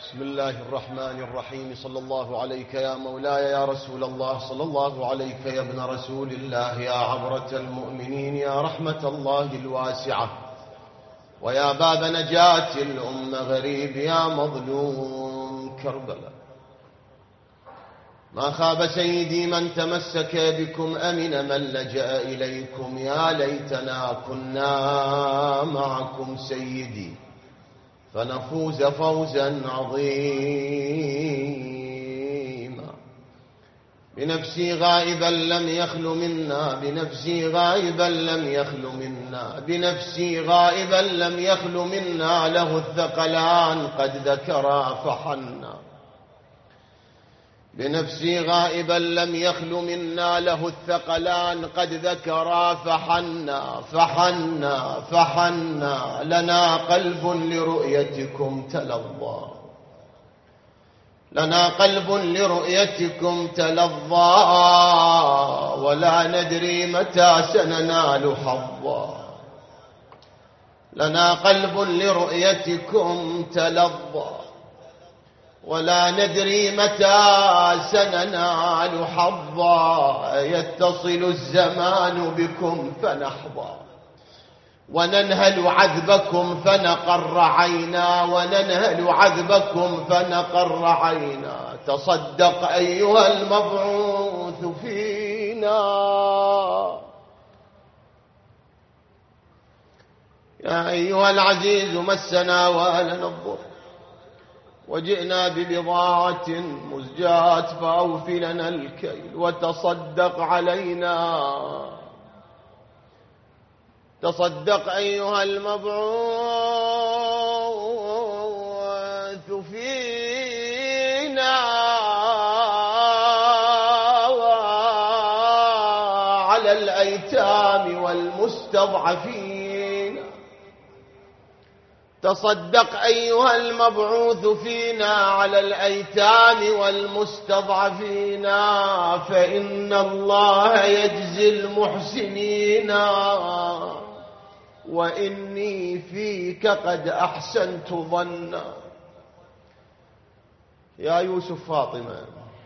بسم الله الرحمن الرحيم. صلى الله عليك يا مولاي يا رسول الله، صلى الله عليك يا ابن رسول الله، يا عبرة المؤمنين، يا رحمة الله الواسعة، ويا باب نجاة الأمة، غريب يا مظلوم كربلاء. ما خاب سيدي من تمسك بكم، أمن من لجأ إليكم، يا ليتنا كنا معكم سيدي فنفوز فوزا عظيما. بنفسي غائبا لم يخل منا، بنفسي غائبا لم يخل منا، بنفسي غائبا لم يخل منا، له الثقلان قد ذكرا فحنا. بنفسي غائبا لم يخل منا، له الثقلان قد ذكرا فحنا فحنا فحنا. لنا قلب لرؤيتكم تلظى، لنا قلب لرؤيتكم تلظى، ولا ندري متى سننال حظا. لنا قلب لرؤيتكم تلظى، ولا ندري متى سننال حظا. يتصل الزمان بكم فنحظى، وننهل عذبكم فنقر عينا، وننهل عذبكم فنقر عينا. تصدق أيها المبعوث فينا، يا أيها العزيز مسنا ولنا الضر، وجئنا ببضاعة مزجاة فأوف لنا الكيل وتصدق علينا. تصدق أيها المبعوث فينا على الأيتام والمستضعفين. تصدق أيها المبعوث فينا على الأيتام والمستضعفين، فإن الله يجزي المحسنين، وإني فيك قد أحسنت ظنا. يا يوسف فاطمة،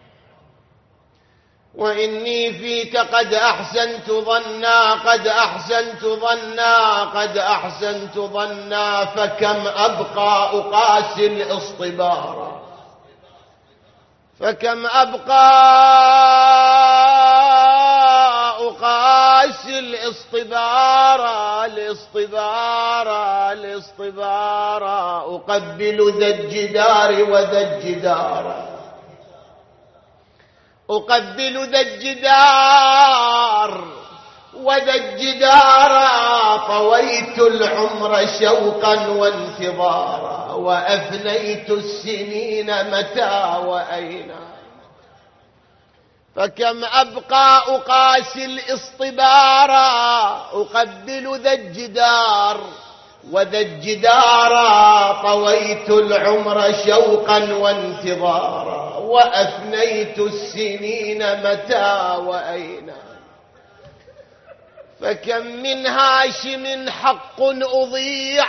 وإني فيك قد أحسنت ظنا، قد أحسنت ظنا، قد أحسنت ظنا. فكم أبقى أقاسي الاصطبار، فكم أبقى أقاسي الاصطبار، الاصطبار الاصطبار. أقبل ذا الجدار وذا الجدار، أقبل ذا الجدار وذا الجدار. طويت العمر شوقا وانتظارا، وأفنيت السنين متى وأين. فكم أبقى أقاسي الاصطبار، أقبل ذا الجدار وذا الجدار. طويت العمر شوقا وانتظارا، وأفنيت السنين متى وأين. فكم من هاشم حق أضيع،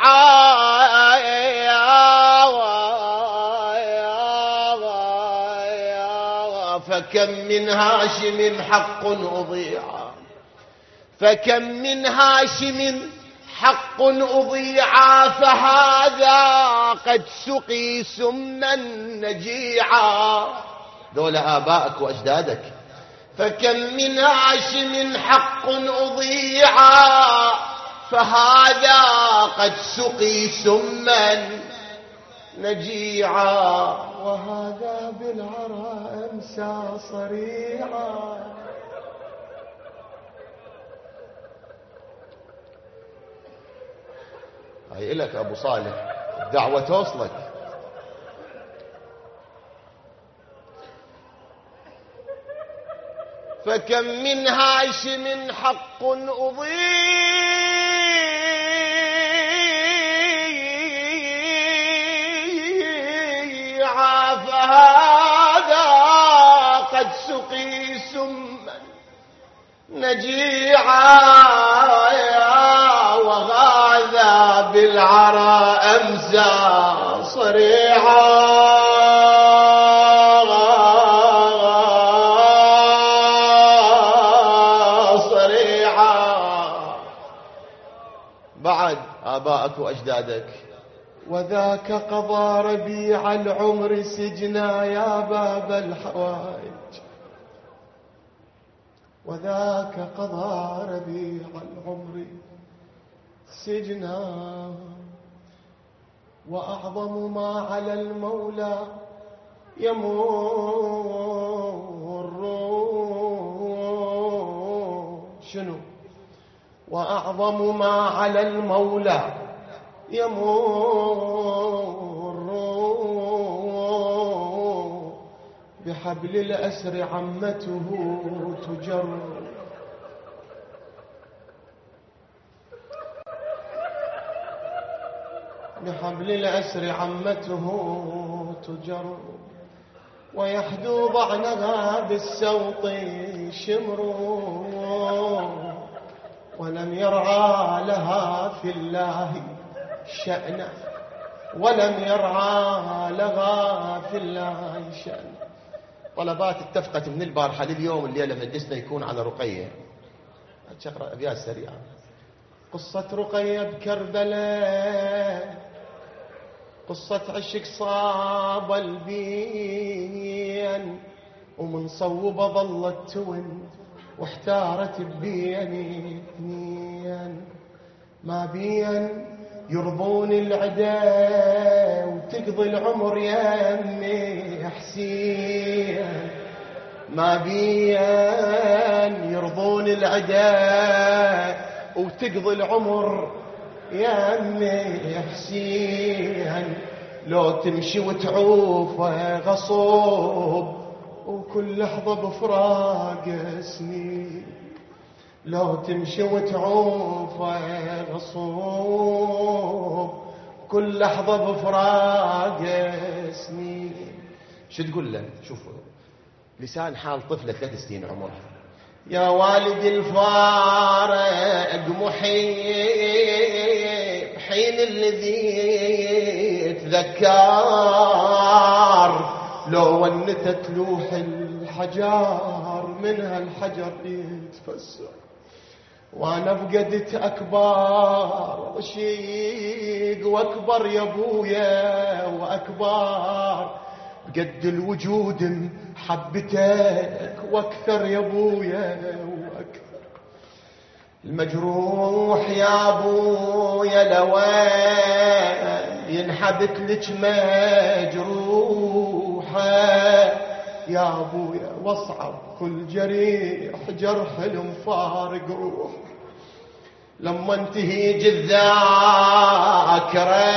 فكم من هاشم حق أضيع، فكم من هاشم حق أضيع. فهذا قد سقي سما نجيعا. دول آبائك وأجدادك. فكم من هاشم حق أضيع، فهذا قد سقي سما نجيعا. وهذا بالعرى أمسى صريعا. هاي إلك أبو صالح، الدعوة توصلك. فكم من هاشم حق أضيع، فهذا قد سقي سما نجيعا. وغاذا بالعرى أمسى صريعا. آبائك وأجدادك. وذاك قضى ربيع العمر سجنا يا باب الحوائج، وذاك قضى ربيع العمر سجنا، وأعظم ما على المولى يمر. شنو؟ وأعظم ما على المولى يمر، بحبل الأسر عمته تجر. بحبل الأسر عمته تجر، ويحدو ضعنها بالسوط شمر، ولم يرعى لها في الله شأنا، ولم يرعى لها في الله شأنا. طلبات اتفقت من البارحة لليوم الليلة مجلسنا يكون على رقية. أقرأ أبيات سريعة. قصة رقية بكربلاء، قصة عشق صاب البين، ومن صوبة ظلت تون واحتارت بين اثنين. ما بين يرضون العدا وتقضي العمر يا أمي حسين، ما بين يرضون العدا وتقضي العمر يا أمي حسين. لو تمشي وتعوفه غصوب وكل لحظة بفراق سنين، لو تمشي وتعوفه غصوب كل لحظة بفراق سنين. شو تقول له؟ شوفوا لسان حال طفلة 3 سنين عمرها. يا والد الفارق محيب حين الذي تذكر، لو ونتت لوح الحجار منها الحجر يتفسر. وانا بقدت اكبر رشيق واكبر يا ابويا واكبر، بقد الوجود محبتك واكثر يا ابويا واكثر. المجروح يا ابويا لوين ينحبت لك مجروحه، يا ابويا واصعب كل جريح جرح المفارق روح. لما انتهي الذاكره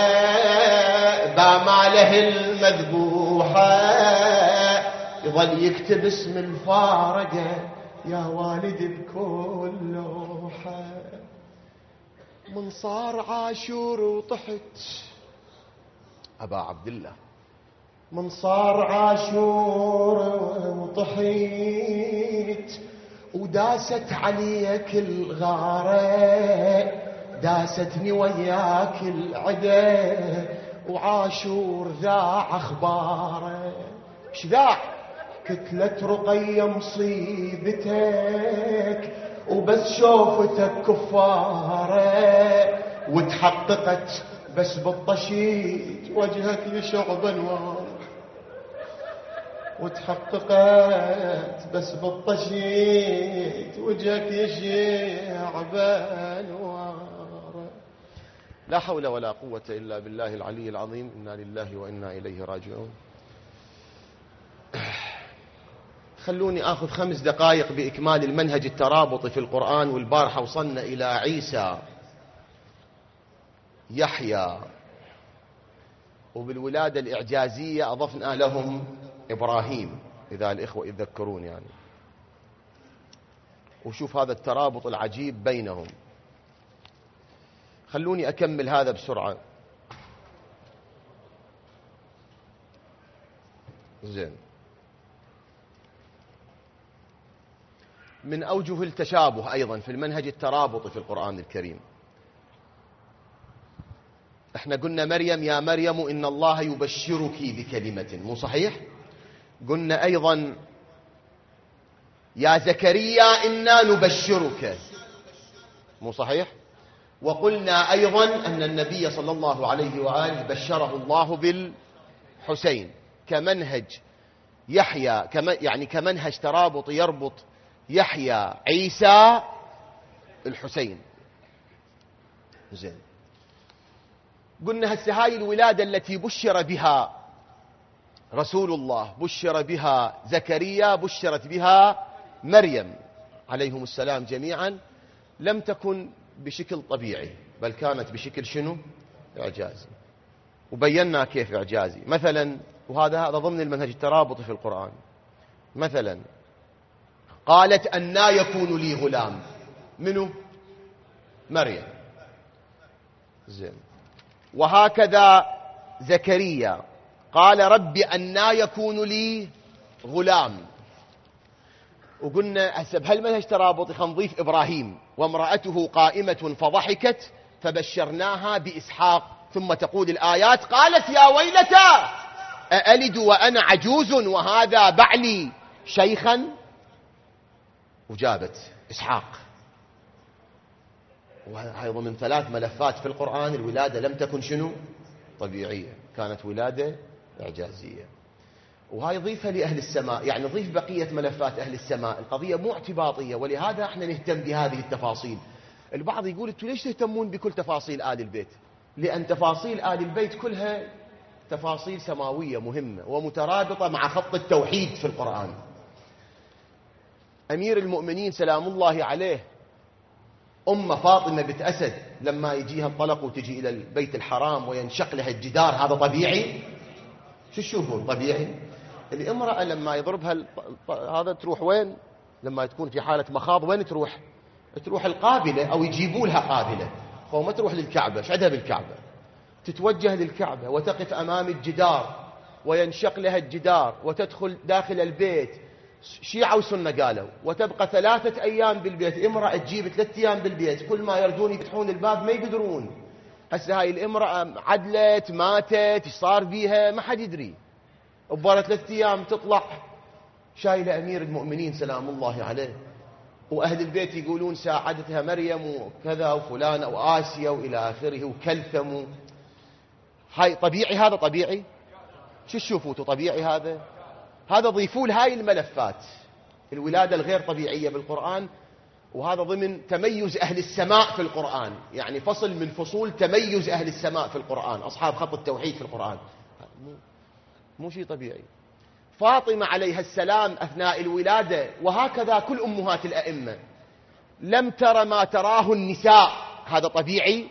باماله المذبوحه، يظل يكتب اسم الفارقه يا والدي بكل لوحه. من صار عاشور وطحت أبا عبد الله، من صار عاشور وطحيت، وداست عليك الغارة، داستني وياك العدا، وعاشور ذاع أخباره. ايش ذاع؟ كتلة رقية مصيبتك، وبس شوفتك كفارة، وتحققت بس بالطشيت وجهك يشعب انوار، وتحققت بس بالطشيت وجهك يشعب انوار. لا حول ولا قوة إلا بالله العلي العظيم. إنا لله وإنا إليه راجعون. خلوني آخذ 5 دقائق بإكمال المنهج الترابطي في القرآن. والبارحة وصلنا إلى عيسى يحيى، وبالولادة الإعجازية أضفنا لهم إبراهيم، إذا الإخوة يتذكرون يعني. وشوف هذا الترابط العجيب بينهم. خلوني أكمل هذا بسرعة. زين. من أوجه التشابه أيضا في المنهج الترابطي في القرآن الكريم، احنا قلنا مريم يا مريم إن الله يبشرك بكلمة، مو صحيح؟ قلنا أيضا يا زكريا إنا نبشرك، مو صحيح؟ وقلنا أيضا أن النبي صلى الله عليه وآله بشره الله بالحسين كمنهج يحيى، يعني كمنهج ترابط يربط يحيى عيسى الحسين. زين، قلنا هسه هاي الولادة التي بشر بها رسول الله، بشر بها زكريا، بشرت بها مريم عليهم السلام جميعا، لم تكن بشكل طبيعي، بل كانت بشكل شنو؟ إعجازي. وبينا كيف إعجازي. مثلا، وهذا ضمن المنهج الترابطي في القرآن، مثلا قالت أنى يكون لي غلام. منو؟ مريم. زين. وهكذا زكريا قال رب أنى يكون لي غلام. وقلنا هسه بهالمنهج ترابطي خنضيف إبراهيم وامرأته قائمة فضحكت فبشرناها بإسحاق، ثم تقول الآيات قالت يا ويلتى أألد وأنا عجوز وهذا بعلي شيخا، وجابت إسحاق. وأيضا من 3 ملفات في القرآن الولادة لم تكن شنو؟ طبيعية، كانت ولادة إعجازية. وهاي ضيفها لأهل السماء، يعني ضيف بقية ملفات أهل السماء. القضية مو اعتباطية، ولهذا احنا نهتم بهذه التفاصيل. البعض يقول انتوا ليش تهتمون بكل تفاصيل آل البيت؟ لأن تفاصيل آل البيت كلها تفاصيل سماوية مهمة ومترابطة مع خط التوحيد في القرآن. أمير المؤمنين سلام الله عليه أم فاطمة بنت أسد لما يجيها الطلق وتجي إلى البيت الحرام وينشق لها الجدار، هذا طبيعي؟ شو تشوفون طبيعي؟ الامرأة لما يضربها هذا تروح وين؟ لما تكون في حالة مخاض وين تروح؟ تروح القابلة، أو يجيبوا لها قابلة، هو ما تروح للكعبة. ايش عندها بالكعبة؟ تتوجه للكعبة وتقف أمام الجدار وينشق لها الجدار وتدخل داخل البيت. شيعة وسنة قالوا، وتبقى 3 أيام بالبيت. امرأة تجيب 3 أيام بالبيت، كل ما يردون يفتحون الباب ما يقدرون. هسه هاي الامرأة عدلت، ماتت، ايش صار بيها ما حد يدري. وبارة 3 أيام تطلع شايلة أمير المؤمنين سلام الله عليه، وأهل البيت يقولون ساعدتها مريم وكذا وفلان وآسيا وإلى آخره وكلثم. هاي طبيعي؟ هذا طبيعي؟ شو تشوفوا طبيعي هذا؟ هذا ضيفوا لهاي الملفات الولادة الغير طبيعية بالقرآن. وهذا ضمن تميز أهل السماء في القرآن، يعني فصل من فصول تميز أهل السماء في القرآن، أصحاب خط التوحيد في القرآن. مو شيء طبيعي. فاطمة عليها السلام أثناء الولادة، وهكذا كل أمهات الأئمة، لم تر ما تراه النساء، هذا طبيعي؟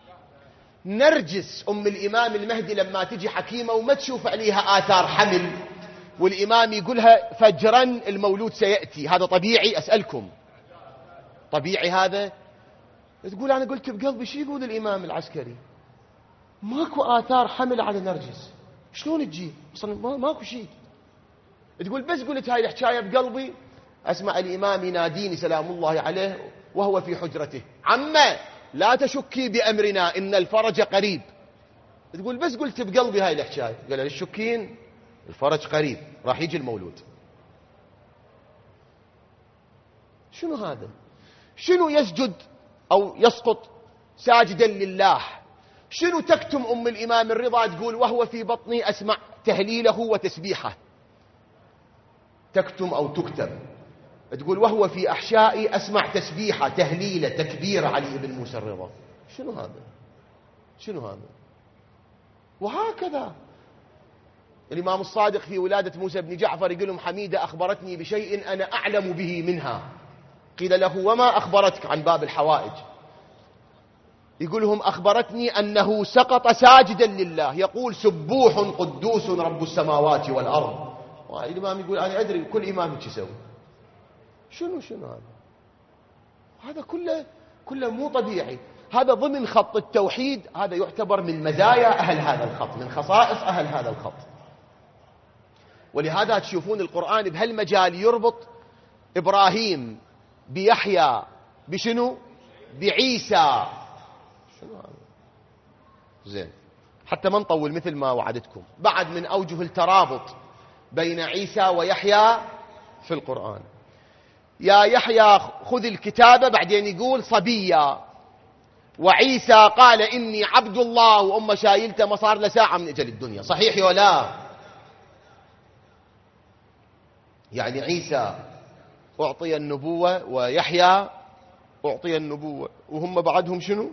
نرجس أم الإمام المهدي لما تجي حكيمة وما تشوف عليها آثار حمل، والإمام يقولها فجرا المولود سيأتي، هذا طبيعي؟ أسألكم طبيعي هذا؟ تقول أنا قلت بقلبي شو يقول الإمام العسكري؟ ماكو آثار حمل على نرجس، شلون تجي؟ أصلا ماكو شيء. تقول بس قلت هاي الحكاية بقلبي، أسمع الإمام يناديني سلام الله عليه وهو في حجرته، عمّا لا تشكي بأمرنا إن الفرج قريب. تقول بس قلت بقلبي هاي الحكاية. قال لي الشكين الفرج قريب، راح يجي المولود. شنو هذا؟ شنو يسجد أو يسقط ساجدا لله؟ شنو تكتم أم الإمام الرضا تقول وهو في بطني أسمع تهليله وتسبيحه؟ تكتم أو تكتب. تقول وهو في أحشائي أسمع تسبيحه تهليله تكبير علي بن موسى الرضا. شنو هذا؟ شنو هذا؟ وهكذا الإمام الصادق في ولادة موسى بن جعفر يقول لهم حميدة أخبرتني بشيء أنا أعلم به منها. قيل له وما أخبرتك عن باب الحوائج؟ يقول لهم أخبرتني أنه سقط ساجدا لله يقول سبوح قدوس رب السماوات والأرض. الإمام يقول أنا أدري كل إمام ايش يسوي. شنو هذا؟ هذا كله مو طبيعي. هذا ضمن خط التوحيد، هذا يعتبر من مزايا أهل هذا الخط، من خصائص أهل هذا الخط. ولهذا تشوفون القرآن بهالمجال يربط إبراهيم بيحيى بشنو؟ بعيسى. شنو هذا؟ زين، حتى ما نطول مثل ما وعدتكم، بعد من أوجه الترابط بين عيسى ويحيى في القرآن. يا يحيى خذ الكتابة، بعدين يقول صبيا، وعيسى قال إني عبد الله وأمه شايلته ما صار له ساعة من أجل الدنيا. صحيح ولا؟ يعني عيسى أعطي النبوة ويحيى أعطي النبوة وهم بعدهم شنو؟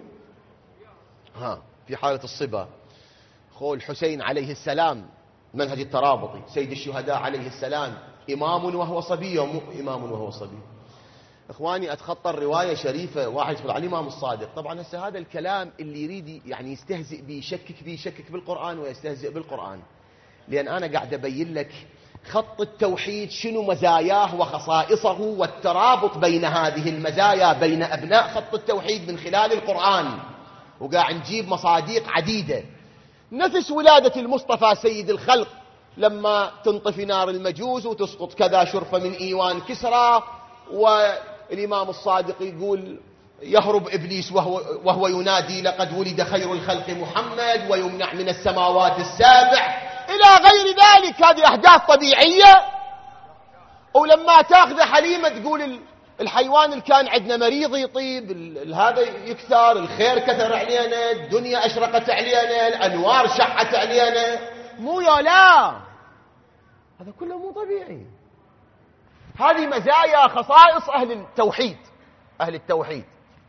في حالة الصبا خول الحسين عليه السلام منهج الترابطي سيد الشهداء عليه السلام إمام وهو صبي ومو إمام وهو صبي. إخواني أتخطى الرواية شريفة واحد يقول على الإمام الصادق. طبعا هسه هذا الكلام اللي يريد يعني يستهزئ به يشكك بالقرآن ويستهزئ بالقرآن، لأن أنا قاعد أبين لك خط التوحيد شنو مزاياه وخصائصه والترابط بين هذه المزايا بين أبناء خط التوحيد من خلال القرآن، وقاعد نجيب مصاديق عديدة. نفس ولادة المصطفى سيد الخلق لما تنطفي نار المجوس وتسقط كذا شرفة من إيوان كسرى، والإمام الصادق يقول يهرب إبليس وهو ينادي لقد ولد خير الخلق محمد ويمنع من السماوات السابع إلى غير ذلك. هذه أحداث طبيعية. ولما تاخذ حليمة تقول الحيوان اللي كان عندنا مريض يطيب، هذا يكثر، الخير كثر علينا، الدنيا أشرقت علينا، الأنوار شعت علينا. مو يا لا، هذا كله مو طبيعي. هذه مزايا خصائص أهل التوحيد. أهل التوحيد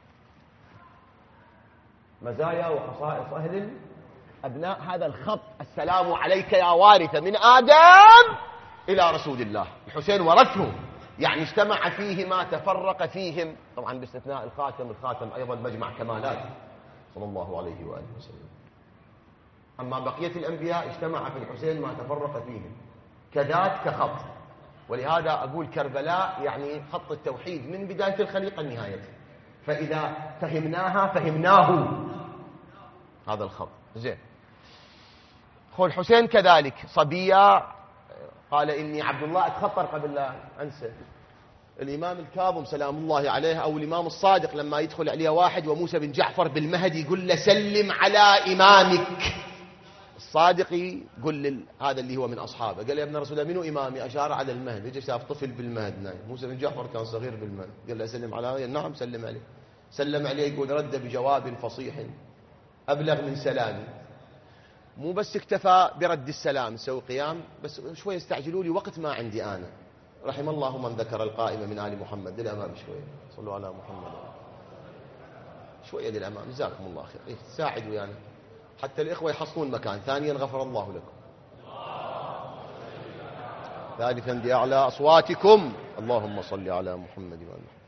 مزايا وخصائص أهل أبناء هذا الخط. السلام عليك يا وارث من آدم إلى رسول الله. الحسين ورثه، يعني اجتمع فيهما تفرق فيهم، طبعا باستثناء الخاتم. الخاتم أيضا مجمع كمالات صلى الله عليه وآله وسلم. أما بقية الأنبياء اجتمع في الحسين ما تفرق فيهم كذات كخط. ولهذا أقول كربلاء يعني خط التوحيد من بداية الخليقة لنهايته، فإذا فهمناها فهمناه هذا الخط. زين. خو الحسين كذلك صبية قال إني عبد الله. أتخطر قبل لا أنسى الإمام الكاظم سلام الله عليه، أو الإمام الصادق لما يدخل عليه واحد وموسى بن جعفر بالمهد يقول له سلم على إمامك. الصادق يقول هذا اللي هو من أصحابه، قال يا ابن رسول الله منو إمامي؟ أشار على المهد. يجي شاف طفل بالمهد نايم. موسى بن جعفر كان صغير بالمهد، قال له سلم على. نعم سلم عليه. سلم عليه يقول رد بجواب فصيح أبلغ من سلامي. مو بس اكتفى برد السلام سوي قيام، بس شوي استعجلوا لي وقت ما عندي أنا. رحم الله من ذكر القائمة من آل محمد. للأمام شوي، صلوا على محمد شوية للأمام، جزاكم الله خير. ساعدوا يعني حتى الإخوة يحصلون مكان. ثانيا غفر الله لكم. ثالثا بأعلى أصواتكم اللهم صل على محمد وآل محمد.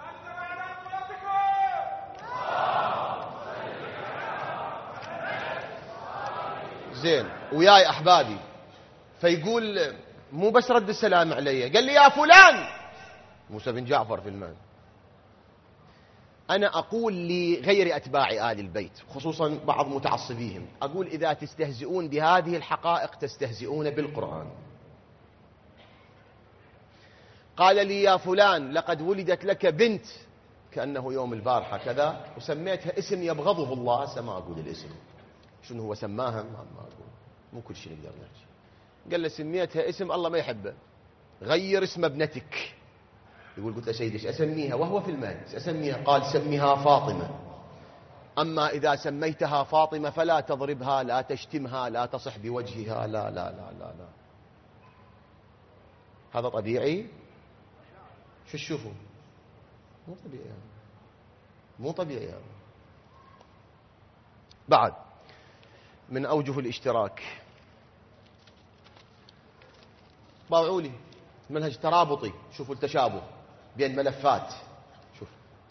زين وياي أحبابي. فيقول مو بس رد السلام علي، قال لي يا فلان موسى بن جعفر في المال. أنا أقول لغير أتباع آل البيت خصوصا بعض متعصبيهم، أقول إذا تستهزئون بهذه الحقائق تستهزئون بالقرآن. قال لي يا فلان لقد ولدت لك بنت كأنه يوم البارحة كذا وسميتها اسم يبغضه الله. هسه ما أقول الاسم شنو هو سماها، ما أقول، مو كل شيء نقدر نحكي. قال له سميتها اسم الله ما يحبه، غير اسم ابنتك. يقول قلت له سيدي ايش اسميها وهو في المهد؟ اسميها؟ قال سميها فاطمة. أما إذا سميتها فاطمة فلا تضربها، لا تشتمها، لا تصح بوجهها، لا لا لا لا لا. هذا طبيعي؟ شو تشوفوا؟ مو طبيعي يعني. مو طبيعي يعني. بعد من أوجه الاشتراك طبعوا لي منهج ترابطي. شوفوا التشابه بين ملفات. شوف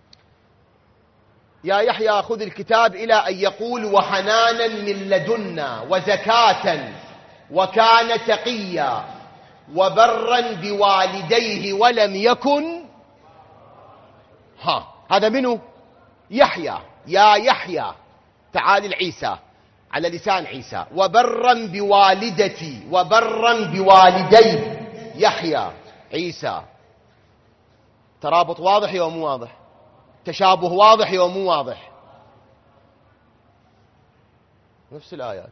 يا يحيى خذ الكتاب إلى أن يقول وحنانا من لدنا وزكاة وكان تقيا وبرا بوالديه ولم يكن. هذا منه يحيى. يا يحيى تعال العيسى على لسان عيسى. وبرا بوالدتي وبرا بوالدي يحيى عيسى. ترابط واضح يا مو واضح؟ تشابه واضح يا مو واضح؟ نفس الآيات.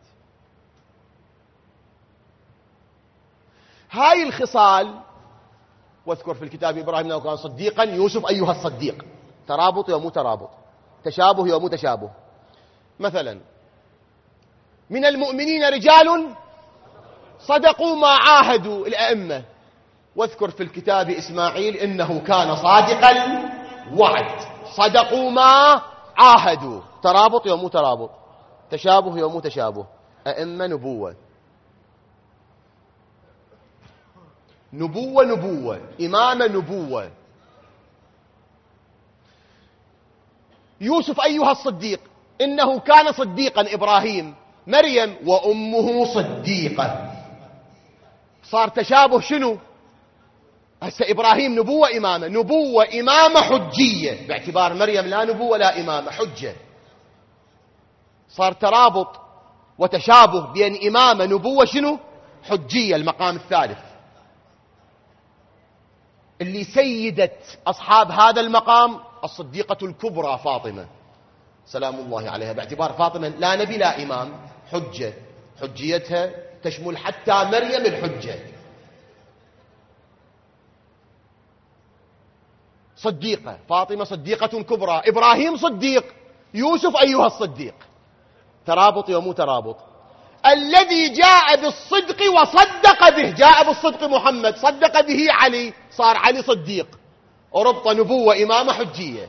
هاي الخصال. واذكر في الكتاب إبراهيم إنه كان صديقا يوسف أيها الصديق. ترابط يا مو ترابط؟ تشابه ومو تشابه. مثلا من المؤمنين رجال صدقوا ما عاهدوا الأئمة، واذكر في الكتاب إسماعيل إنه كان صادق الوعد. صدقوا ما عاهدوا، ترابط ومو ترابط، تشابه ومو تشابه. أئمة نبوة، نبوة نبوة، إمامة نبوة. يوسف أيها الصديق إنه كان صديقا. إبراهيم، مريم وأمه صديقة. صار تشابه شنو؟ هسه إبراهيم نبوة إمامة، نبوة إمامة حجية، باعتبار مريم لا نبوة لا إمامة، حجة. صار ترابط وتشابه بين إمامة نبوة شنو؟ حجية، المقام الثالث. اللي سيدت أصحاب هذا المقام الصديقة الكبرى فاطمة سلام الله عليها، باعتبار فاطمة لا نبي لا إمام، حجة، حجيتها تشمل حتى مريم الحجة. صديقة، فاطمة صديقة كبرى، إبراهيم صديق، يوسف أيها الصديق. ترابط ومو ترابط. الذي جاء بالصدق وصدق به، جاء بالصدق محمد، صدق به علي، صار علي صديق، وربط نبوة إمامة حجية.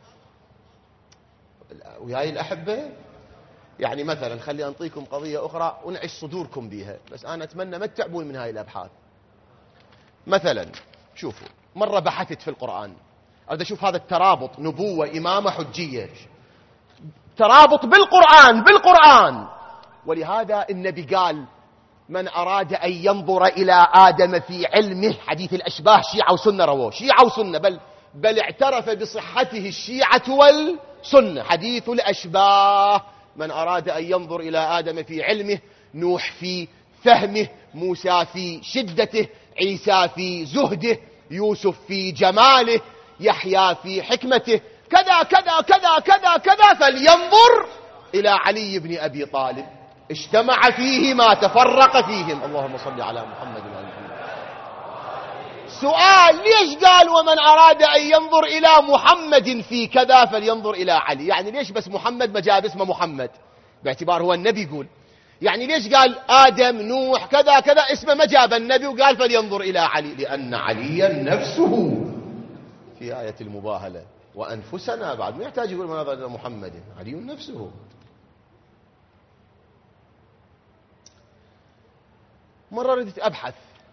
وياي الأحبة، يعني مثلا خلي أنطيكم قضية أخرى ونعش صدوركم بيها، بس أنا أتمنى ما تتعبون من هاي الأبحاث. مثلا شوفوا، مرة بحثت في القرآن، أريد أشوف هذا الترابط، نبوة إمامة حجية، ترابط بالقرآن. ولهذا النبي قال: من أراد أن ينظر إلى آدم في علمه، حديث الأشباه شيعة وسنة رواه، شيعة وسنة، بل اعترف بصحته الشيعة والسنة. حديث الأشباه: من أراد أن ينظر إلى آدم في علمه، نوح في فهمه، موسى في شدته، عيسى في زهده، يوسف في جماله، يحيى في حكمته، كذا كذا كذا كذا كذا، فلينظر إلى علي بن أبي طالب، اجتمع فيه ما تفرق فيهم. اللهم صل على محمد وعلى محمد. سؤال: ليش قال ومن أراد أن ينظر إلى محمد في كذا فلينظر إلى علي؟ يعني ليش بس محمد ما جاب اسمه محمد، باعتبار هو النبي يقول؟ يعني ليش قال آدم نوح كذا كذا اسمه ما جاب النبي وقال فلينظر إلى علي؟ لأن عليا نفسه في آية المباهلة، وأنفسنا بعد، ما يحتاج يقول من نظر إلى محمد، علي نفسه. مرة ردت أبحث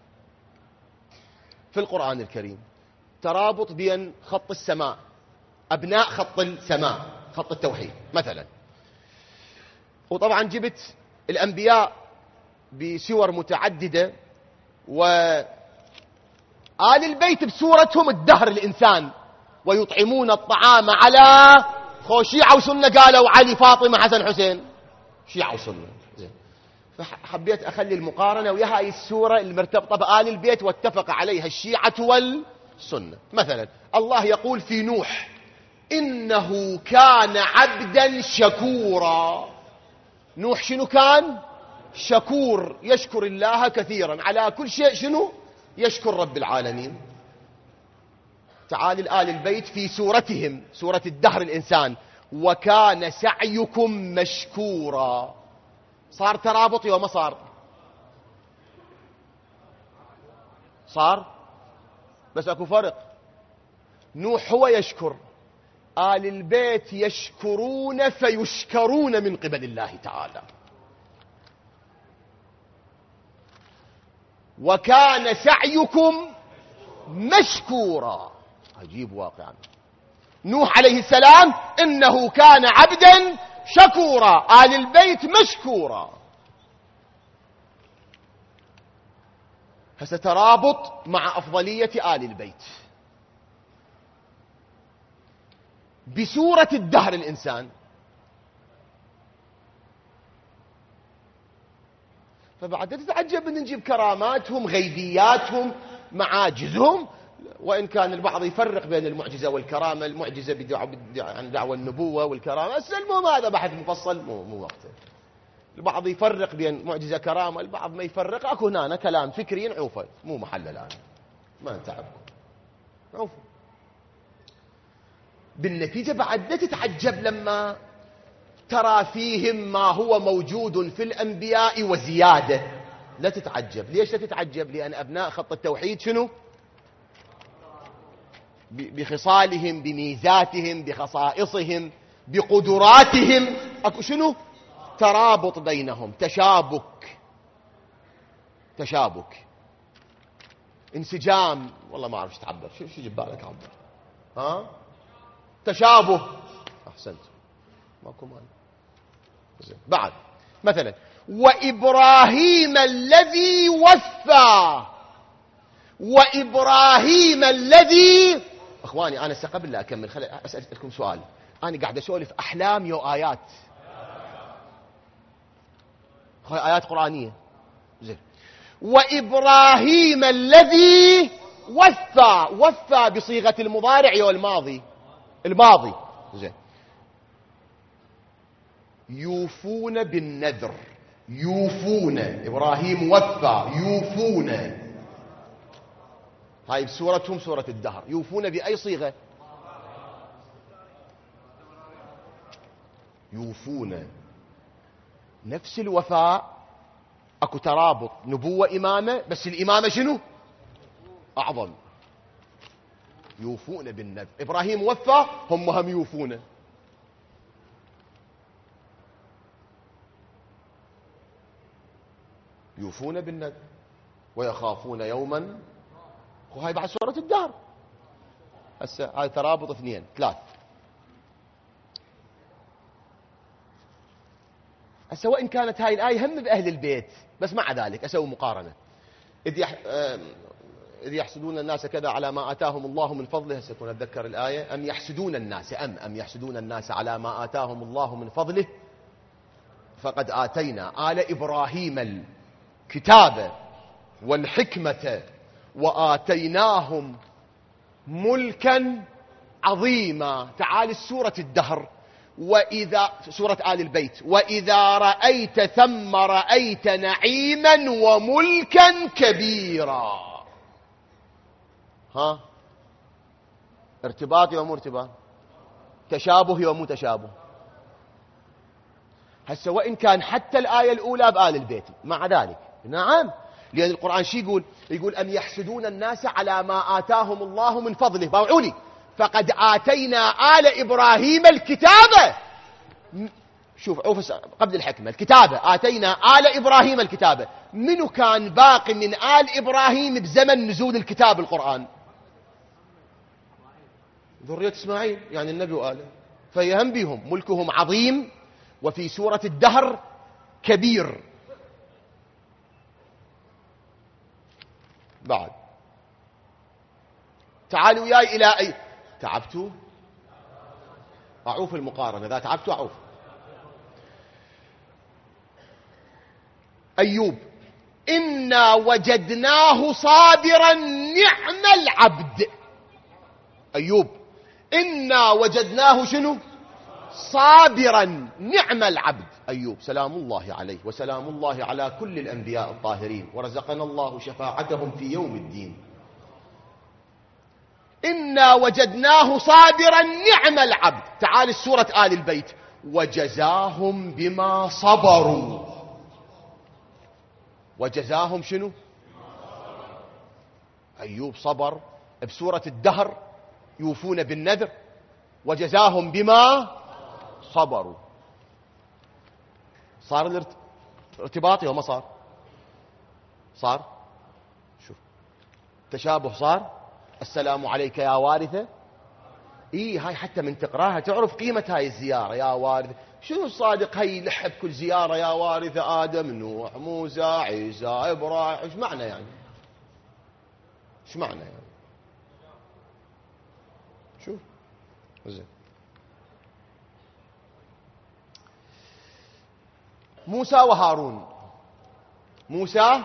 في القرآن الكريم ترابط بين خط السماء، أبناء خط السماء، خط التوحيد مثلا، وطبعا جبت الأنبياء بسور متعددة، وآل البيت بسورتهم الدهر الإنسان، ويطعمون الطعام على شيعة وسنة. قالوا علي فاطمة حسن حسين، شيعة وسنة. فحبيت أخلي المقارنة ويا هاي السورة المرتبطة بآل البيت واتفق عليها الشيعة والسنة. مثلا الله يقول في نوح: إنه كان عبدا شكورا. نوح شنو كان؟ شكور، يشكر الله كثيرا على كل شيء. شنو؟ يشكر رب العالمين. تعال الآل البيت في سورتهم، سورة الدهر الإنسان: وكان سعيكم مشكورا. صار ترابط وما صار؟ صار، بس اكو فرق. نوح هو يشكر، آل البيت يشكرون فيشكرون من قبل الله تعالى. وكان سعيكم مشكورا، عجيب واقعا. نوح عليه السلام إنه كان عبدا شكورا، آل البيت مشكورا. فسترابط مع أفضلية آل البيت بسورة الدهر الإنسان. فبعد تتعجب ان نجيب كراماتهم، غيبياتهم، معاجزهم، وإن كان البعض يفرق بين المعجزة والكرامة. المعجزة عن دعوى النبوة، والكرامة المهم هذا بحث مفصل مو وقته. البعض يفرق بين معجزة كرامة، البعض ما يفرق. اكو هنا كلام فكري نعوفه، مو محل الآن، ما نتعبكم، عوفوا. بالنتيجة بعد لا تتعجب لما ترى فيهم ما هو موجود في الأنبياء وزيادة. لا تتعجب. ليش لا تتعجب؟ لأن أبناء خط التوحيد شنو؟ بخصالهم، بميزاتهم، بخصائصهم، بقدراتهم أكو شنو؟ ترابط بينهم، تشابك، انسجام. والله ما أعرف تعبر، شو يجيب بالك عبر؟ ها؟ تشابه. أحسنت. ماكو مال. زين. بعد مثلا وإبراهيم الذي وفى، وإبراهيم الذي. أخواني أنا قبل لا أكمل أسألكم سؤال. أنا قاعد أسولف أحلام يو آيات، آيات قرآنية. زين. وإبراهيم الذي وفى بصيغة المضارع يو الماضي. زين. يوفون بالنذر، يوفون. إبراهيم وفى، يوفون. هاي بسورتهم سورة الدهر. يوفون بأي صيغة؟ يوفون. نفس الوفاء، اكو ترابط، نبوة إمامة، بس الإمامة شنو؟ أعظم. يوفون بالنذر. إبراهيم وفى، هم يوفون. يوفون بالنذر ويخافون يوما. وهاي بعد سورة الدهر. هسه هاي ترابط 2 3. هسه وإن كانت هاي الآية هم بأهل البيت، بس مع ذلك أسوي مقارنة. إذ يحسدون الناس كذا على ما آتاهم الله من فضله. هسه كنا أتذكر الآية. أم يحسدون الناس يحسدون الناس على ما آتاهم الله من فضله فقد آتينا آل إبراهيم الكتاب والحكمة وآتيناهم ملكا عظيما. تعال السورة الدهر. وإذا سورة آل البيت. وإذا رأيت ثم رأيت نعيما وملكا كبيرا. ها؟ ارتباط يوم ارتباط، تشابه يوم تشابه. هسه وإن كان حتى الآية الأولى بآل البيت، مع ذلك نعم، لأن القرآن شي يقول أم يحسدون الناس على ما آتاهم الله من فضله. باوعوني. فقد آتينا آل إبراهيم الكتابة. شوف قبل الحكمة الكتابة. آتينا آل إبراهيم الكتابة. منو كان باقي من آل إبراهيم بزمن نزول الكتاب القرآن؟ ذرية إسماعيل، يعني النبي وآله. فيهم بهم ملكهم عظيم، وفي سورة الدهر كبير. بعد تعالوا وياي إلى أي. تعبتوا؟ أعوف المقارنة. إذا تعبتوا أعوف. أيوب. إنا وجدناه صابرا نعم العبد. أيوب. إنا وجدناه شنو؟ صابرا نعم العبد. أيوب سلام الله عليه وسلام الله على كل الأنبياء الطاهرين، ورزقنا الله شفاعتهم في يوم الدين. إنا وجدناه صابرا نعم العبد. تعال السورة آل البيت. وجزاهم بما صبروا. وجزاهم شنو؟ أيوب صبر. بسورة الدهر يوفون بالنذر. وجزاهم بما صبروا. صار الارتباطي وما صار؟ صار. شوف تشابه صار. السلام عليك يا وارثة. هاي حتى من تقراها تعرف قيمة هاي الزيارة. يا وارثة شنو الصادق هاي لحب كل زيارة يا وارثة آدم نوح موسى عيسى إبراهيم. ايش معنى يعني؟ ايش معنى يعني؟ شوف زين. موسى وهارون. موسى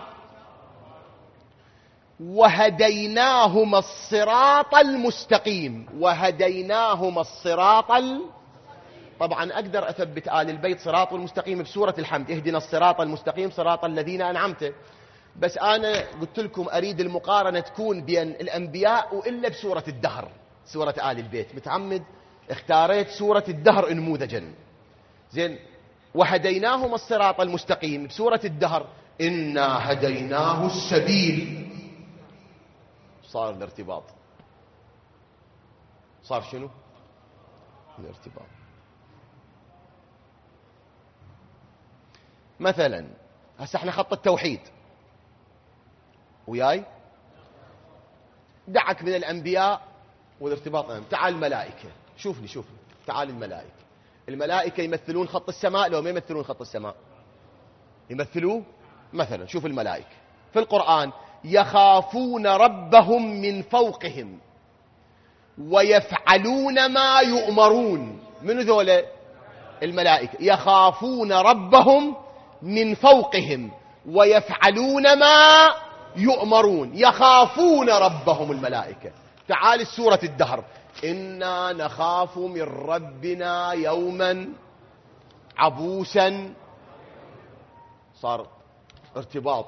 وهديناهما الصراط المستقيم. وهديناهما الصراط طبعا أقدر أثبت آل البيت صراط المستقيم بسورة الحمد. اهدنا الصراط المستقيم صراط الذين أنعمت. بس أنا قلت لكم أريد المقارنة تكون بين الأنبياء وإلا بسورة الدهر، سورة آل البيت. متعمد اختاريت سورة الدهر نموذجا. زين، وهديناهم الصراط المستقيم بسورة الدهر إنا هديناه السبيل. صار الارتباط، صار شنو الارتباط. مثلا هسه احنا خط التوحيد وياي، دعك من الأنبياء والارتباط. تعال الملائكة، شوفني تعال الملائكة. الملائكة يمثلون خط السماء لو ما يمثلون خط السماء؟ يمثلوه. مثلا شوف الملائكة في القرآن، يخافون ربهم من فوقهم ويفعلون ما يؤمرون. من ذولا؟ الملائكة. يخافون ربهم من فوقهم ويفعلون ما يؤمرون. يخافون ربهم الملائكة. تعال سورة الدهر، إنا نخاف من ربنا يوما عبوسا. صار ارتباط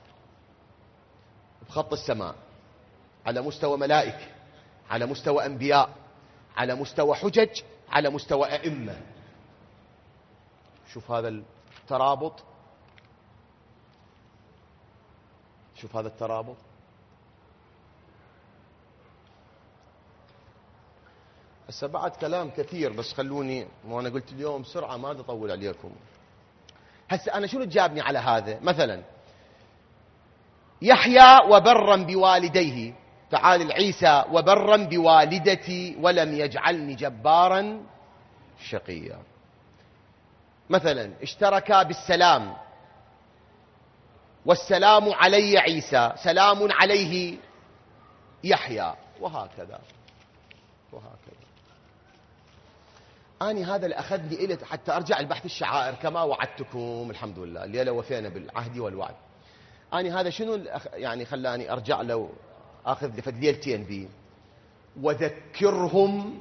بخط السماء على مستوى ملائكة، على مستوى أنبياء، على مستوى حجج، على مستوى أئمة. شوف هذا الترابط، شوف هذا الترابط. هسه بعد كلام كثير بس خلوني، وانا قلت اليوم سرعة ما اطول عليكم. هسه انا شنو جابني على هذا؟ مثلا يحيى وبرا بوالديه، تعال العيسى وبرا بوالدتي ولم يجعلني جبارا شقيا. مثلا اشتركا بالسلام، والسلام علي عيسى، سلام عليه يحيى، وهكذا وهكذا. أني هذا اللي أخذني إلي حتى أرجع لبحث الشعائر كما وعدتكم. الحمد لله الليلة وفينا بالعهد والوعد. أني هذا شنو يعني خلاني أرجع له أخذ لفد ليلتين بي. وذكرهم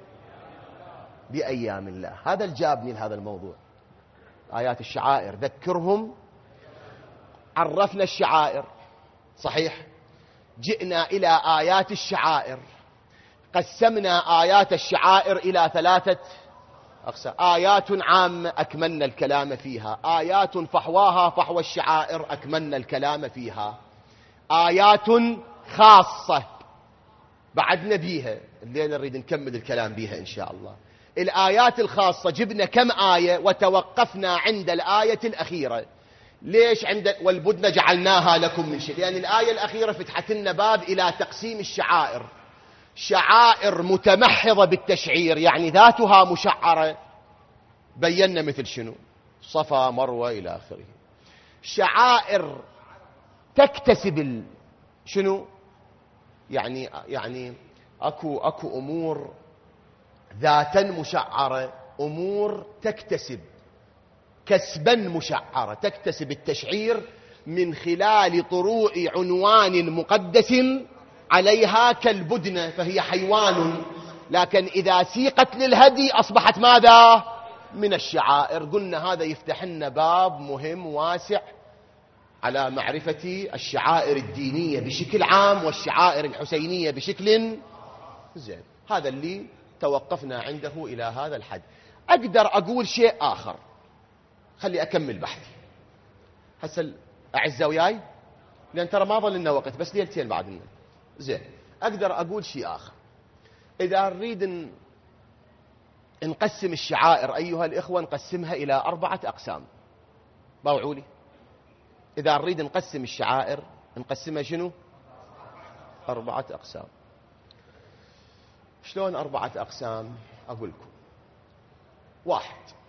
بأيام الله، هذا اللي جابني لهذا الموضوع. آيات الشعائر، ذكرهم. عرفنا الشعائر صحيح، جئنا إلى آيات الشعائر، قسمنا آيات الشعائر إلى 3 أقسام. آيات عامة أكملنا الكلام فيها، آيات فحواها فحوى الشعائر أكملنا الكلام فيها، آيات خاصة بعدنا بيها الليلة نريد نكمل الكلام بيها إن شاء الله. الآيات الخاصة جبنا كم آية وتوقفنا عند الآية الأخيرة. ليش؟ عند والبدن جعلناها لكم من شيء، لأن الآية الأخيرة فتحت لنا باب إلى تقسيم الشعائر. شعائر متمحضة بالتشعير يعني ذاتها مشعرة، بينا مثل شنو؟ صفا مروة إلى آخره. شعائر تكتسب شنو؟ يعني أكو أمور ذاتا مشعرة، أمور تكتسب كسبا مشعرة، تكتسب التشعير من خلال طروع عنوان مقدس عليها كالبدنة، فهي حيوان، لكن إذا سيقت للهدي أصبحت ماذا؟ من الشعائر. قلنا هذا يفتح لنا باب مهم واسع على معرفة الشعائر الدينية بشكل عام والشعائر الحسينية بشكل زين. هذا اللي توقفنا عنده إلى هذا الحد. أقدر أقول شيء آخر، خلي أكمل بحثي هسه أعزة وياي، لأن ترى ما ظل لنا وقت بس ليلتين بعدنا. زين، أقدر أقول شيء آخر. إذا نريد نقسم الشعائر أيها الإخوة نقسمها إلى 4 أقسام. باوعوا لي، إذا نريد نقسم الشعائر نقسمها شنو؟ 4 أقسام. شلون 4 أقسام؟ أقول لكم. 1،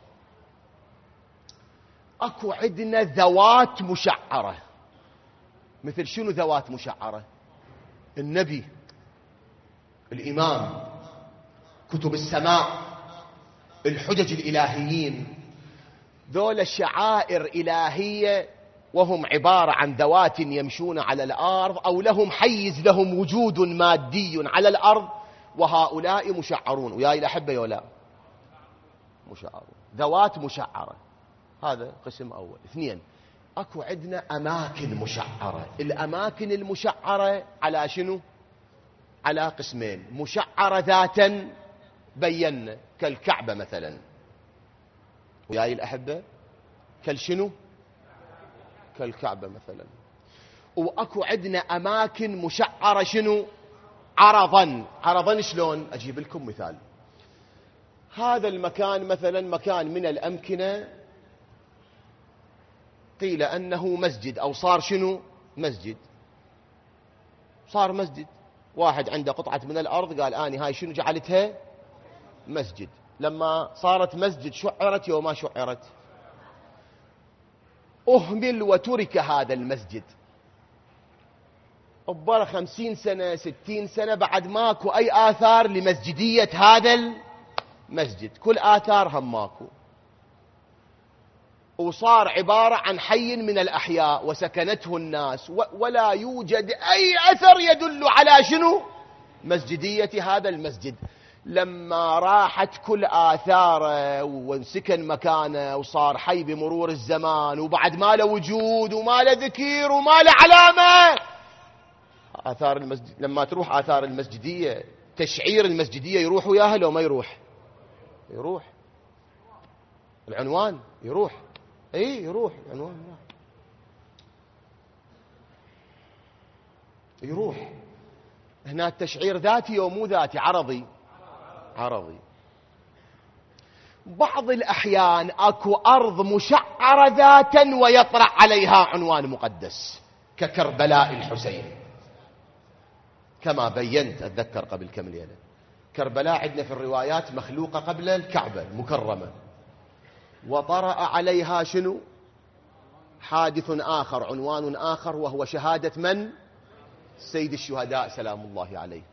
أكو عندنا ذوات مشعرة. مثل شنو ذوات مشعرة؟ النبي، الإمام، كتب السماء، الحجج الإلهيين. ذول شعائر إلهية وهم عبارة عن ذوات يمشون على الأرض أو لهم حيز، لهم وجود مادي على الأرض، وهؤلاء مشعرون. وياي الأحبة يولا مشعرون، ذوات مشعرة. هذا قسم أول. 2، أكو عندنا أماكن مشعرة. الأماكن المشعرة على شنو؟ على قسمين: مشعرة ذاتا بينا كالكعبة مثلا، وياي الأحبة كالشنو؟ كالكعبة مثلا. وأكو عندنا أماكن مشعرة شنو؟ عرضا. عرضا شلون؟ أجيب لكم مثال. هذا المكان مثلا مكان من الأمكنة قيل أنه مسجد، أو صار شنو؟ مسجد. صار مسجد. واحد عنده قطعة من الأرض قال آني هاي شنو جعلتها؟ مسجد. لما صارت مسجد شعرت يوم ما شعرت؟ أهمل وترك هذا المسجد. أبرا 50 سنة 60 سنة بعد ماكو أي آثار لمسجدية هذا المسجد، كل آثار هم ماكو، وصار عبارة عن حي من الأحياء وسكنته الناس، ولا يوجد أي أثر يدل على شنو؟ مسجدية هذا المسجد. لما راحت كل آثاره وانسكن مكانه وصار حي بمرور الزمان، وبعد ما له وجود وما له ذكير وما له علامة، آثار المسجد لما تروح آثار المسجدية تشعير المسجدية يروح وياها لو ما يروح؟ يروح. العنوان يروح. اي يروح العنوان يروح. هنا التشعير ذاتي او مو ذاتي؟ عرضي. عرضي. بعض الأحيان أكو أرض مشعرة ذاتا ويطرأ عليها عنوان مقدس ككربلاء الحسين، كما بينت أتذكر قبل كم ليلة. كربلاء عندنا في الروايات مخلوقة قبل الكعبة المكرمة، وطرأ عليها شنو؟ حادث آخر، عنوان آخر، وهو شهادة من؟ سيد الشهداء سلام الله عليه.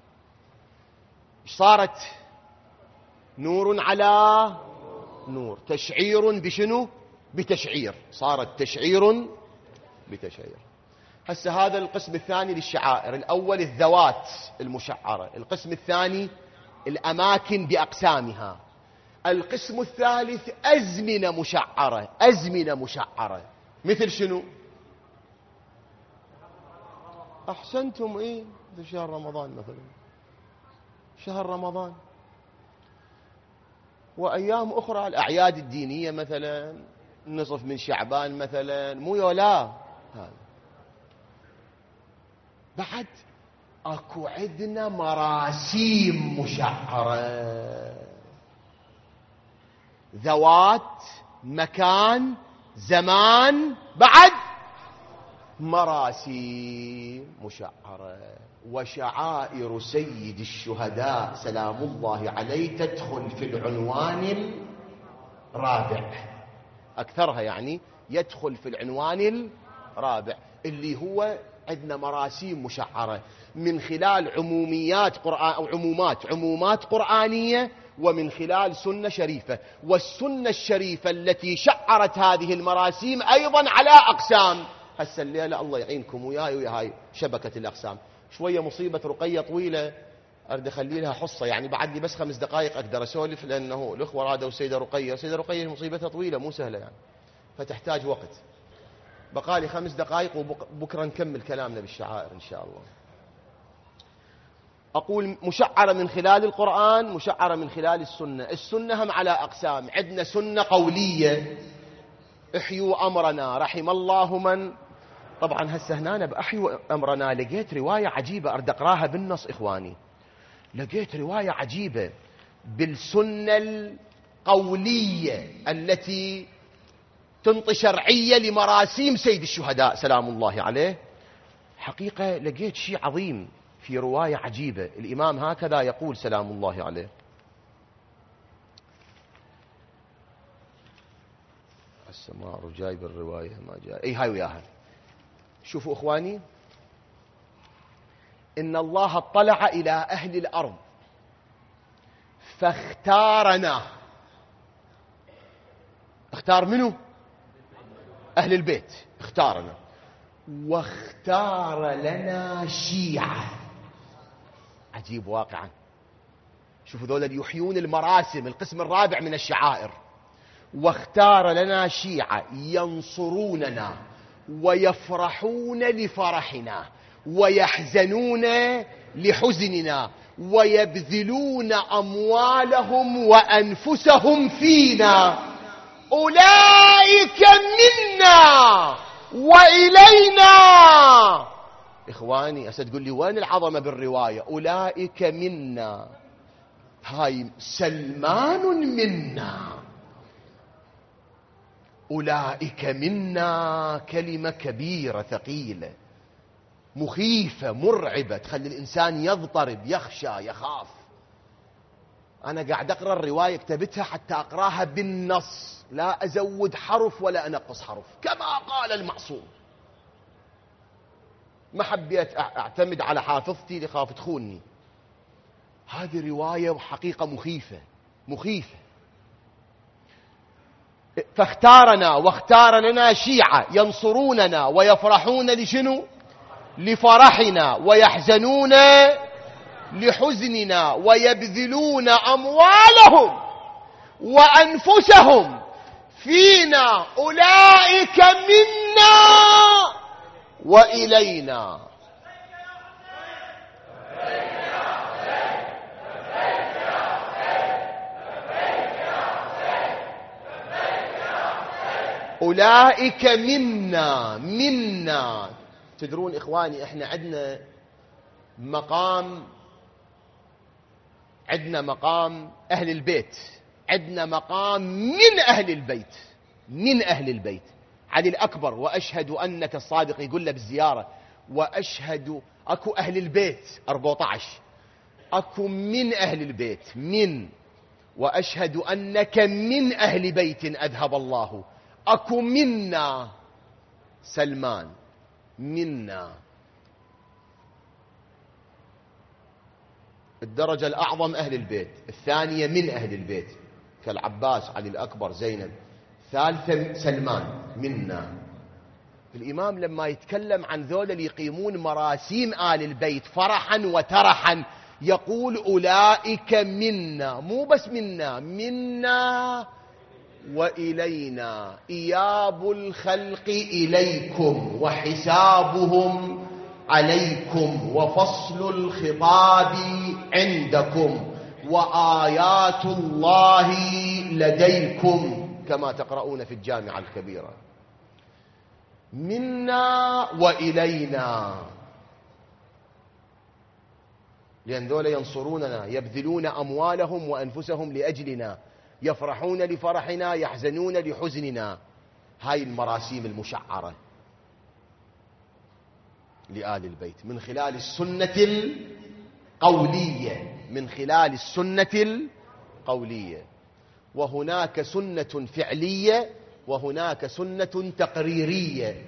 صارت نور على نور، تشعير بشنو؟ بتشعير. صارت تشعير بتشعير. هسه هذا القسم الثاني للشعائر. الأول الذوات المشعرة، القسم الثاني الأماكن بأقسامها، القسم الثالث أزمنة مشعرة. أزمنة مشعرة مثل شنو؟ أحسنتم. إيه؟ مثل شهر رمضان مثلا. شهر رمضان وأيام أخرى، الأعياد الدينية مثلا، نصف من شعبان مثلا، مو يولا هذا. بعد أكو عندنا مراسيم مشعرة، ذوات، مكان، زمان، بعد مراسيم مشعرة. وشعائر سيد الشهداء سلام الله عليه تدخل في العنوان الرابع، أكثرها يعني يدخل في العنوان الرابع، اللي هو عندنا مراسيم مشعرة من خلال عموميات قرآن أو عمومات قرآنية، ومن خلال سنة شريفة. والسنة الشريفة التي شعرت هذه المراسيم أيضا على أقسام. هسه الليلة الله يعينكم وياي ويا هاي شبكة الأقسام. شوية مصيبة رقية طويلة أريد أخلي لها حصة، يعني بعد لي بس 5 دقائق أقدر أسولف، لأنه الأخوة رادوا سيدة رقية. سيدة رقية مصيبتها طويلة مو سهلة يعني، فتحتاج وقت. بقالي 5 دقائق وبكرة نكمل كلامنا بالشعائر إن شاء الله. أقول مشعرة من خلال القرآن، مشعرة من خلال السنة. السنة هم على أقسام. عندنا سنة قولية، احيوا أمرنا رحم الله من. طبعا هسه هنا أنا بأحيوا أمرنا لقيت رواية عجيبة أرد أقراها بالنص إخواني. لقيت رواية عجيبة بالسنة القولية التي تنطي شرعية لمراسيم سيد الشهداء سلام الله عليه. حقيقة لقيت شيء عظيم في رواية عجيبة. الإمام هكذا يقول سلام الله عليه. السماء جايب الرواية ما جاي. اي هاي وياها. شوفوا اخواني، ان الله اطلع الى اهل الارض فاختارنا. اختار منو؟ اهل البيت. اختارنا واختار لنا شيعة. عجيب واقعا. شوفوا ذولا اللي يحيون المراسم، القسم الرابع من الشعائر. واختار لنا شيعة ينصروننا ويفرحون لفرحنا ويحزنون لحزننا ويبذلون أموالهم وأنفسهم فينا أولئك منا وإلينا. إخواني تقول لي وين العظمة بالرواية؟ أولئك منا، هاي سلمان منا. أولئك منا كلمة كبيرة ثقيلة مخيفة مرعبة، تخلي الإنسان يضطرب يخشى يخاف. أنا قاعد أقرأ الرواية كتبتها حتى أقرأها بالنص، لا أزود حرف ولا أنقص حرف، كما قال المعصوم. ما حبيت أعتمد على حافظتي لخاف تخونني. هذه رواية وحقيقة مخيفة مخيفة. فاختارنا واختار لنا شيعة ينصروننا ويفرحون لشنو؟ لفرحنا، ويحزنون لحزننا، ويبذلون أموالهم وأنفسهم فينا أولئك منا وإلينا. أولئك منا. تدرون إخواني احنا عندنا مقام أهل البيت، عندنا مقام من أهل البيت. علي الأكبر وأشهد أنك الصادق يقول له بالزيارة، وأشهد أكو أهل البيت 14، أكو من أهل البيت من، وأشهد أنك من أهل بيت أذهب الله، أكو منا سلمان منا. الدرجة الأعظم أهل البيت، الثانية من أهل البيت كالعباس علي الأكبر زينب، ثالثة سلمان منا. الإمام لما يتكلم عن ذول اللي يقيمون مراسيم آل البيت فرحا وترحا يقول أولئك منا، مو بس منا وإلينا. إياب الخلق إليكم وحسابهم عليكم، وفصل الخطاب عندكم، وآيات الله لديكم، كما تقرؤون في الجامعة الكبيرة. منا وإلينا، لأن ذولا ينصروننا، يبذلون أموالهم وأنفسهم لأجلنا، يفرحون لفرحنا يحزنون لحزننا. هاي المراسيم المشعرة لآل البيت من خلال السنة القولية، وهناك سنة فعلية وهناك سنة تقريرية.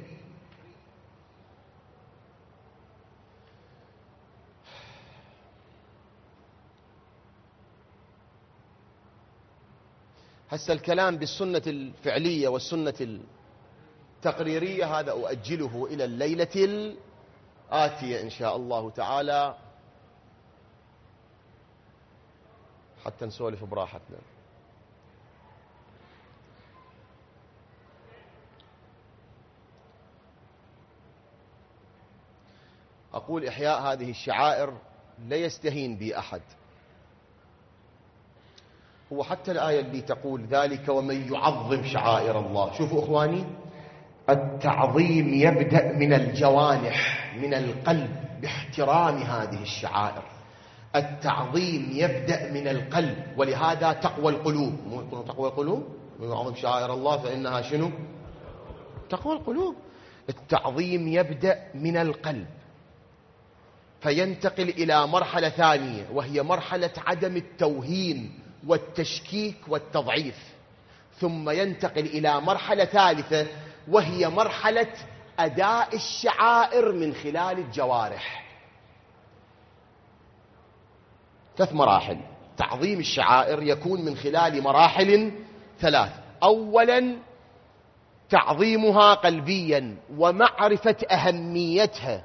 هسه الكلام بالسنة الفعلية والسنة التقريرية هذا أؤجله إلى الليلة الآتية إن شاء الله تعالى، حتى نسولف براحتنا. أقول إحياء هذه الشعائر لا يستهين بي أحد. هو حتى الآية اللي تقول ذلك ومن يعظم شعائر الله، شوفوا إخواني، التعظيم يبدأ من الجوانح من القلب باحترام هذه الشعائر. التعظيم يبدأ من القلب، ولهذا تقوى القلوب. مو تقوى القلوب؟ من يعظم شعائر الله فإنها شنو؟ تقوى القلوب. التعظيم يبدأ من القلب فينتقل إلى مرحلة ثانية، وهي مرحلة عدم التوهين والتشكيك والتضعيف، ثم ينتقل إلى مرحلة ثالثة وهي مرحلة أداء الشعائر من خلال الجوارح. 3 مراحل. تعظيم الشعائر يكون من خلال مراحل 3. أولا تعظيمها قلبيا ومعرفة أهميتها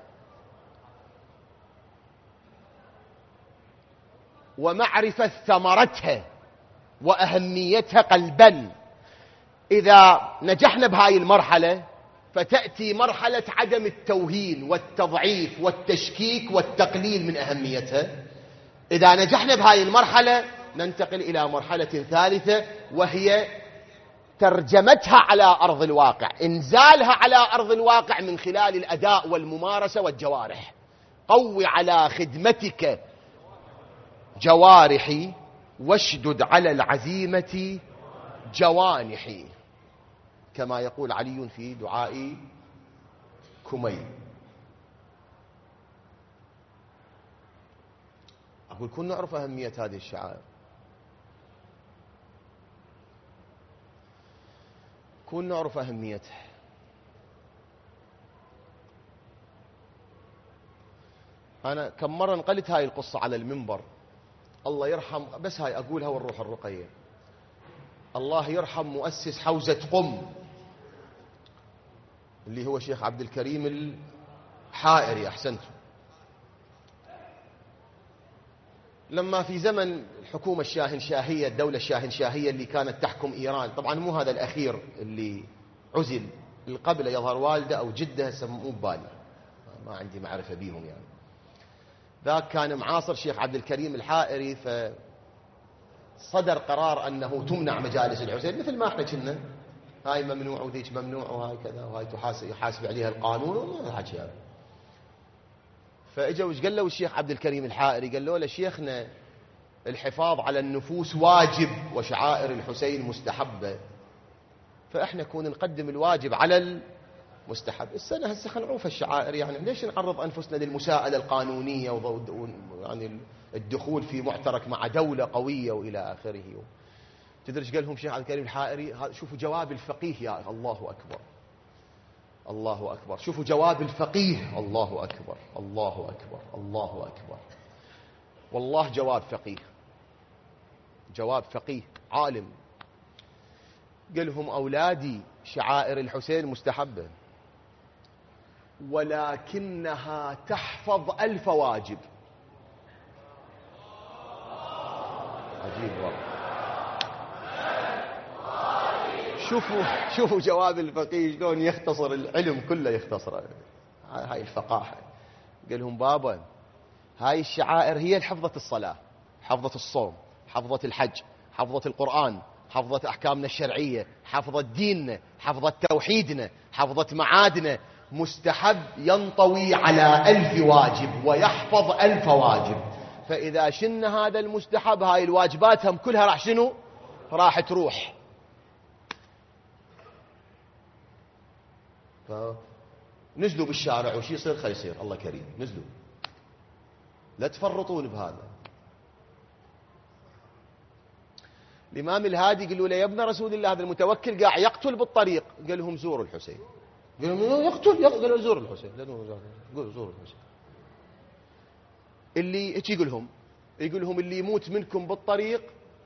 ومعرفة ثمرتها وأهميتها قلبا. إذا نجحنا بهاي المرحلة فتأتي مرحلة عدم التوهين والتضعيف والتشكيك والتقليل من أهميتها. إذا نجحنا بهاي المرحلة ننتقل إلى مرحلة ثالثة، وهي ترجمتها على أرض الواقع، إنزالها على أرض الواقع من خلال الأداء والممارسة والجوارح. قوي على خدمتك جوارحي، واشدد على العزيمة جوانحي، كما يقول علي في دعاء كميل. أقول كن نعرف أهمية هذه الشعائر، كن نعرف أهميتها. أنا كم مرة نقلت هاي القصة على المنبر، الله يرحم، بس هاي أقولها والروح الرقية، الله يرحم مؤسس حوزة قم اللي هو شيخ عبد الكريم الحائري، أحسنتم. لما في زمن الحكومة الشاهنشاهية، الدولة الشاهنشاهية اللي كانت تحكم إيران، طبعا مو هذا الأخير اللي عزل، اللي قبله يظهر والده أو جده، هسه مو ببالي، ما عندي معرفة بيهم يعني. ذاك كان معاصر شيخ عبد الكريم الحائري، فصدر قرار أنه تمنع مجالس الحسين، مثل ما احنا كنا هاي ممنوع وذيك ممنوع وهاي كذا وهاي يحاسب عليها القانون والحكي هذا. فاجوا وش قال له الشيخ عبد الكريم الحائري؟ قال له شيخنا الحفاظ على النفوس واجب وشعائر الحسين مستحبة، فاحنا كون نقدم الواجب على المستحب. السنة هسه خلينا نعوف الشعائر، يعني ليش نعرض أنفسنا للمساءلة القانونية يعني الدخول في معترك مع دولة قوية وإلى آخره. تدري ايش قال لهم الشيخ عبد الكريم الحائري؟ شوفوا جواب الفقيه، يا الله أكبر الله أكبر، شوفوا جواب الفقيه، الله أكبر الله أكبر الله أكبر، والله جواب فقيه، جواب فقيه عالم. قال لهم أولادي شعائر الحسين مستحبة، ولكنها تحفظ 1000 واجب. عجيب والله. شوفوا جواب الفقيه شلون يختصر العلم كله، يختصره، هاي الفقاهة. قال لهم بابا هاي الشعائر هي حفظة الصلاة، حفظة الصوم، حفظة الحج، حفظة القرآن، حفظة أحكامنا الشرعية، حفظة ديننا، حفظة توحيدنا، حفظة معادنا. مستحب ينطوي على 1000 واجب ويحفظ 1000 واجب. فإذا شن هذا المستحب، هاي الواجبات هم كلها راح شنو؟ راح تروح. نزلوا بالشارع وشي يصير خلي يصير، الله كريم، نزلوا، لا تفرطون بهذا. الإمام الهادي قالوا له يا ابن رسول الله هذا المتوكل قاع يقتل بالطريق، قال لهم زوروا الحسين. قال لهم يقتل، قالوا زوروا الحسين، زوروا الحسين. اللي ايش يقول لهم اللي يموت منكم بالطريق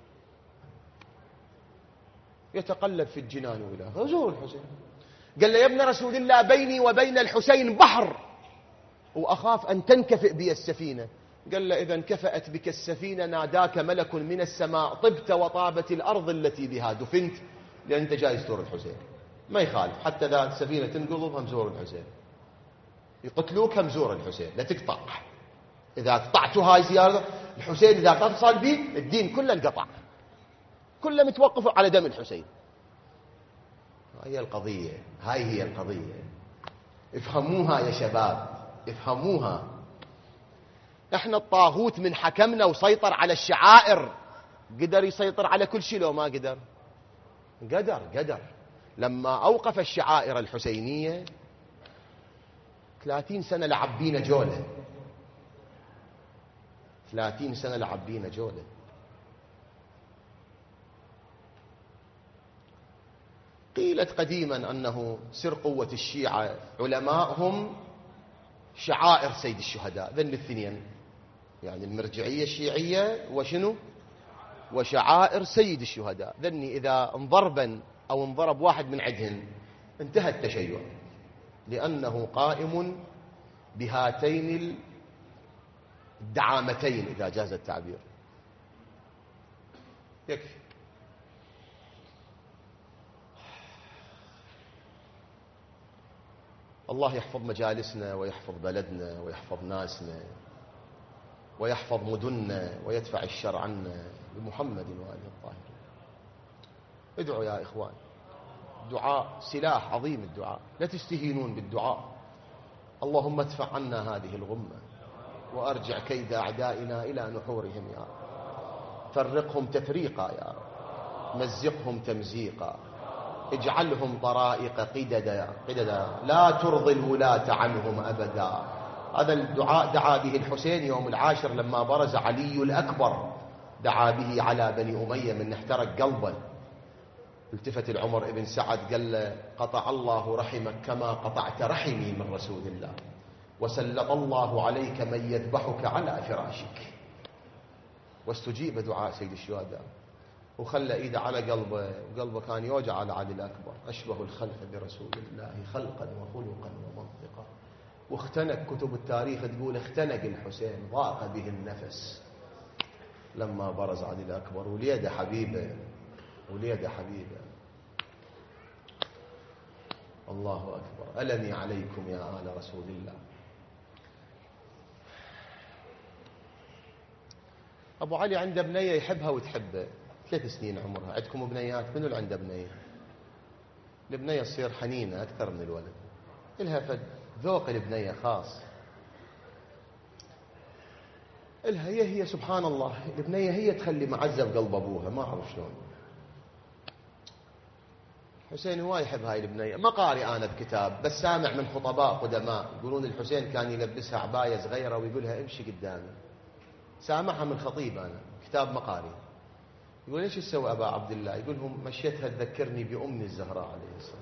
يتقلب في الجنان وإلى زوروا الحسين. قال له يا ابن رسول الله بيني وبين الحسين بحر وأخاف أن تنكفئ بي السفينة. قال له إذا انكفأت بك السفينة ناداك ملك من السماء طبت وطابت الأرض التي بها دفنت، لأن أنت جاي تزور الحسين. ما يخالف، حتى إذا السفينة تنقضب هم زور الحسين، يقتلوك هم زور الحسين، لا تقطع. إذا قطعتوا هاي زيارة الحسين، إذا اتصل بي الدين كله انقطع، كله متوقف على دم الحسين. هاي القضية، هاي هي القضية، افهموها يا شباب، افهموها. احنا الطاغوت من حكمنا وسيطر على الشعائر قدر يسيطر على كل شيء لو ما قدر؟ قدر. لما أوقف الشعائر الحسينية 30 سنة لعبينا جولة، 30 سنة لعبينا جولة. قيلت قديما أنه سر قوة الشيعة علماءهم شعائر سيد الشهداء، ذن الاثنين يعني المرجعية الشيعية وشنو وشعائر سيد الشهداء، ذني إذا انضربا أو انضرب واحد من عندهن انتهى التشيع، لأنه قائم بهاتين الدعامتين إذا جاز التعبير. يكفي. الله يحفظ مجالسنا ويحفظ بلدنا ويحفظ ناسنا. ويحفظ مدننا ويدفع الشر عنا بمحمد وآله الطاهرين. ادعوا يا إخوان، الدعاء سلاح عظيم، الدعاء لا تستهينون بالدعاء. اللهم ادفع عنا هذه الغمة وأرجع كيد أعدائنا إلى نحورهم يا رب، فرقهم تفريقا يا رب، مزقهم تمزيقا، اجعلهم طرائق قددا لا ترضي الولاة عنهم أبدا. هذا الدعاء دعا به الحسين يوم العاشر لما برز علي الأكبر، دعا به على بني أمية من احترق قلبه. التفت العمر ابن سعد قال له قطع الله رحمك كما قطعت رحمي من رسول الله، وسلط الله عليك من يذبحك على فراشك. واستجيب دعاء سيد الشهداء، وخلى ايده على قلبه، وقلبه كان يوجع على علي الأكبر. أشبه الخلق برسول الله خلقا وخلقا ومنطقا. واختنق، كتب التاريخ تقول اختنق الحسين، ضاق به النفس لما برز علي الأكبر. وليده حبيبه، وليده حبيبه. الله أكبر. ألمي عليكم يا آل رسول الله. أبو علي عنده بنية يحبها وتحبه، 3 سنين عمرها. عندكم بنيات؟ منو اللي عنده بنية؟ البنية تصير حنينة أكثر من الولد، إلها فد ذوق البنية خاص إلها. هي سبحان الله، البنية هي تخلي معزة بقلب أبوها، ما أعرف شلون. حسين هو يحب هاي البنية. ما قارئ أنا بكتاب، بس سامع من خطباء قدماء يقولون الحسين كان يلبسها عباية صغيرة ويقولها امشي قدامي. سامعها من خطيب أنا، كتاب مقاري. يقول ايش تسوي أبا عبد الله؟ يقولهم مشيتها تذكرني بأمي الزهراء عليه السلام.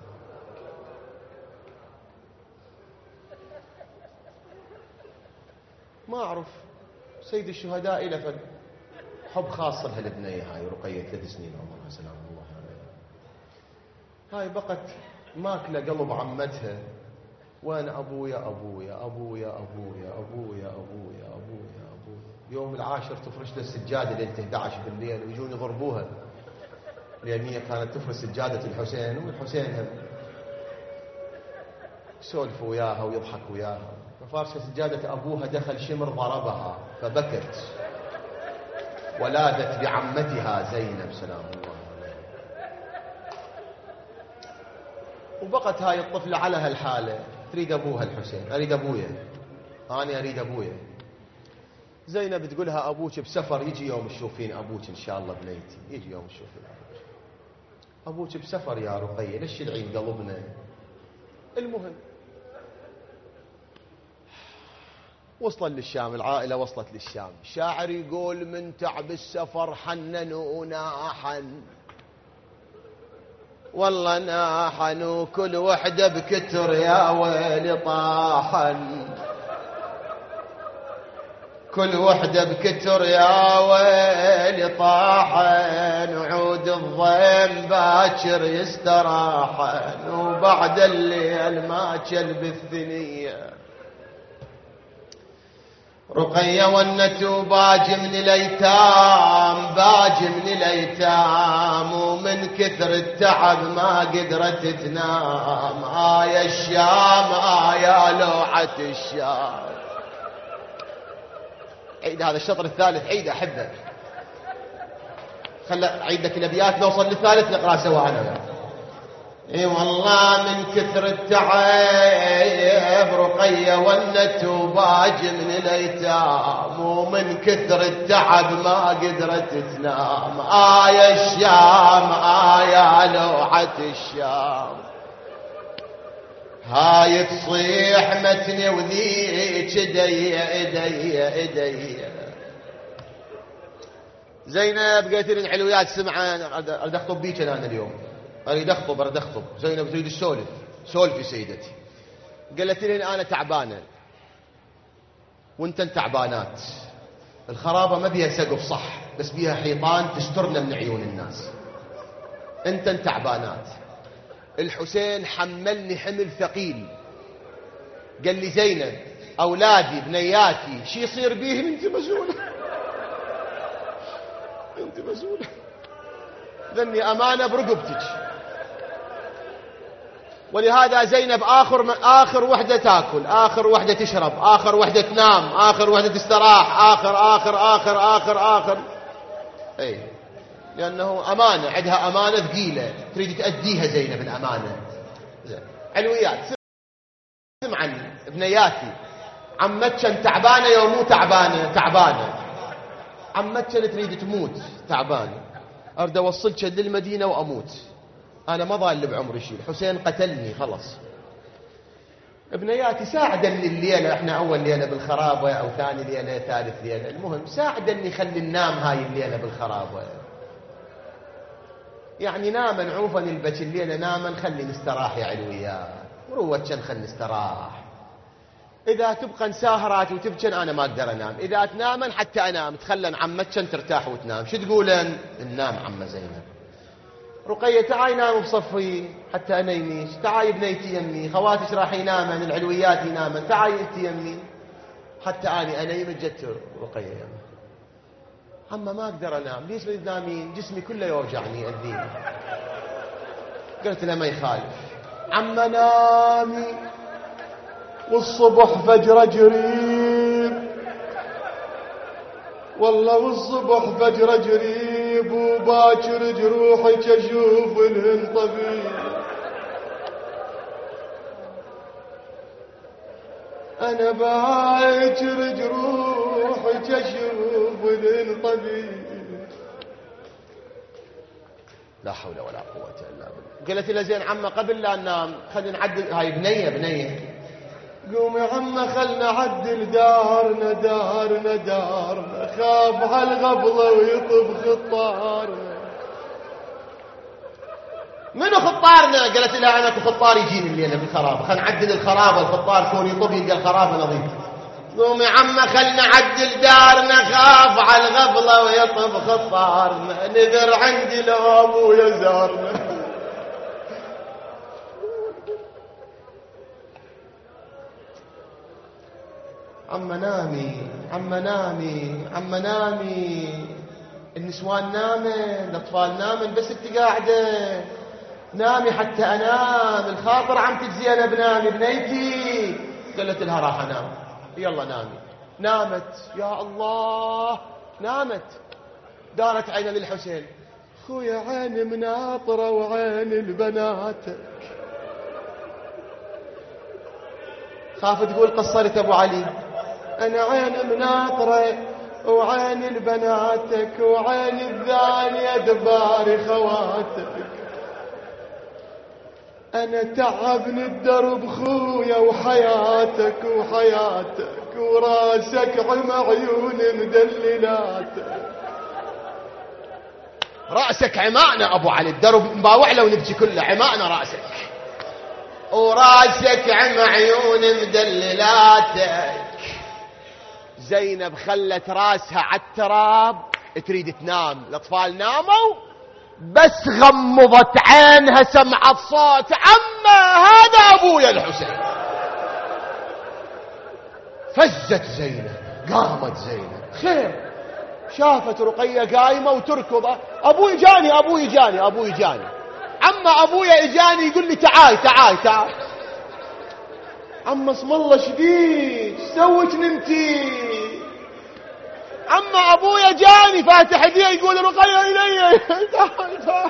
ما أعرف، سيد الشهداء إلى فد حب خاص لها البنية هاي رقية، 3 سنين عمرها سلام الله عليها. هاي بقت ماكلة قلب عمتها. وين أبويا أبويا أبويا أبويا أبويا أبويا أبويا أبويا. يوم العاشر تفرش له السجادة ليلة 11 بالليل، ويجون يضربوها لأن هي كانت تفرش سجادة الحسين، والحسين هم يسولف وياها ويضحك وياها. ففارشة سجادة أبوها دخل شمر ضربها فبكت، ولادت بعمتها زينب سلام الله عليها. وبقت هاي الطفلة على هالحالة، تريد أبوها الحسين. أريد أبويا، أنا أريد أبويا. زينب تقولها أبوك بسفر، يجي يوم تشوفين أبوك إن شاء الله بنيتي، يجي يوم تشوفين أبوك بسفر يا رقية، ليش تدعين قلبنا؟ المهم وصل للشام، العائلة وصلت للشام. شاعر يقول من تعب السفر حننونا حن، والله ناحن وكل وحدة بكتر يا ويلي طاحن، كل وحدة بكتر يا ويلي طاحن، وعود الضيم باكر يستراحن، وبعد الليل ما كلب الثنية. رقية ونت باج من الأيتام، باج من الأيتام، ومن كثر التعب ما قدرت تنام. آية الشام آية لوحة الشام. عيد هذا الشطر الثالث، عيد أحبه. خل عيد لك الأبيات، نوصل للثالث نقرأ سوا أنا وياك. اي والله من كثر التعب رقية ونت وباج من الأيتام، ومن كثر التعب ما قدرت تنام. آية الشام آية لوحة الشام، هاي تصيح متني وذيك ايدي. زينب قالت لي الحلويات سمعان، اريد اخطب بيك انا اليوم، اريد اخطب. زينب تريد السولف، سولفي سيدتي. قالت لي انا تعبانه وانت تعبانات، الخرابه ما بيها سقف صح، بس بيها حيطان تسترنا من عيون الناس. انت تعبانات. الحسين حملني حمل ثقيل، قال لي زينب اولادي بنياتي شي يصير بيهم انت مسؤوله، انت مسؤوله، ذني امانه برقبتك. ولهذا زينب آخر وحدة تأكل، آخر وحدة تشرب، آخر وحدة تنام، آخر وحدة تستراح، آخر آخر آخر آخر آخر. أي لأنه أمانة، عندها أمانة ثقيلة تريد تأديها زينب الأمانة. علويات، سمع عني ابنياتي، عمتشن تعبانة يوم مو تعبانة، عمتشن تريد تموت تعبانة، أريد أوصلك للمدينة وأموت، أنا ما ضال بعمري شيء، الحسين قتلني خلص. ابنياتي ساعدني الليلة، احنا أول ليلة بالخرابة أو ثاني ليلة ثالث ليلة، المهم ساعدني خلي ننام هاي الليلة بالخرابة، يعني ناما نعوفا البكي الليلة، ناما خلي نستراح يا علويات، وروتشن خلي نستراح. إذا تبقى نساهرات وتبكن أنا ما أقدر أنام، إذا تنامن حتى أنام، تخلن عمتشن ترتاح وتنام. شو تقولن؟ ننام عم زينب. رقية تعاي نام بصفي حتى أنيميش، تعاي بنيتي يمي، خواتش راح ينامن، العلويات ينامن، تعاي أنت يمي حتى أني أنيم. جت رقية يمي، عمّا ما أقدر أنام. ليش ما تنامين؟ جسمي كله يوجعني يأذيني. قلت له ما يخالف عمّا نامي، والصبح فجر قريب، والله والصبح فجر قريب، وباكر جروحك أشوف الهن طبيب. أنا باكر جروحك أشوف الهن طبيب. لا حول ولا قوة إلا بالله. قلت له زين عمّا قبل لا ننام خلينا نعدل هاي بنية قوم يا عمّا خلنا نعدل دارنا خاف على الغبلة ويطب خطارنا. منو خطارنا؟ قالت لها انا خطار يجيني الليله بالخرابه، خلنا نعدل الخرابه، الخطار كون يطب يلقى الخرابه نظيفه. قوم يا عمّا خلنا نعدل دارنا خاف على الغبلة ويطب خطارنا، نذر عندي لو ابويا زارنا. عم نامي، النسوان نامن، الأطفال نامن، بس انت قاعدة نامي حتى أنام، الخاطر عم تجزينا بنامي بنيتي. قالت لها راح أنام، يلا نامي. نامت، يا الله نامت، دارت عينها للحسين، خويا عيني مناطرة وعين البناتك. خاف تقول قصرت أبو علي، أنا عين مناطرة وعين البناتك وعين الثانية دبار خواتك. أنا تعبني الدرب خويا وحياتك وراسك عم عيون مدللاتك. رأسك عماءنا أبو علي، الدرب مباوع لو نبكي كله، عماءنا رأسك، وراسك عم عيون مدللاتك. زينب خلت راسها على التراب تريد تنام، الأطفال ناموا، بس غمضت عينها سمعت صوت عمّا هذا أبويا الحسين. فزت زينب، قامت زينب، خير، شافت رقية قايمة وتركض، أبوي جاني، عمّا أبويا إجاني يقول لي تعال. عمّا اسم الله شديد، سوت نمتي؟ عمّا أبويا جاني فاتح يديه يقول رقية إلي، تعال.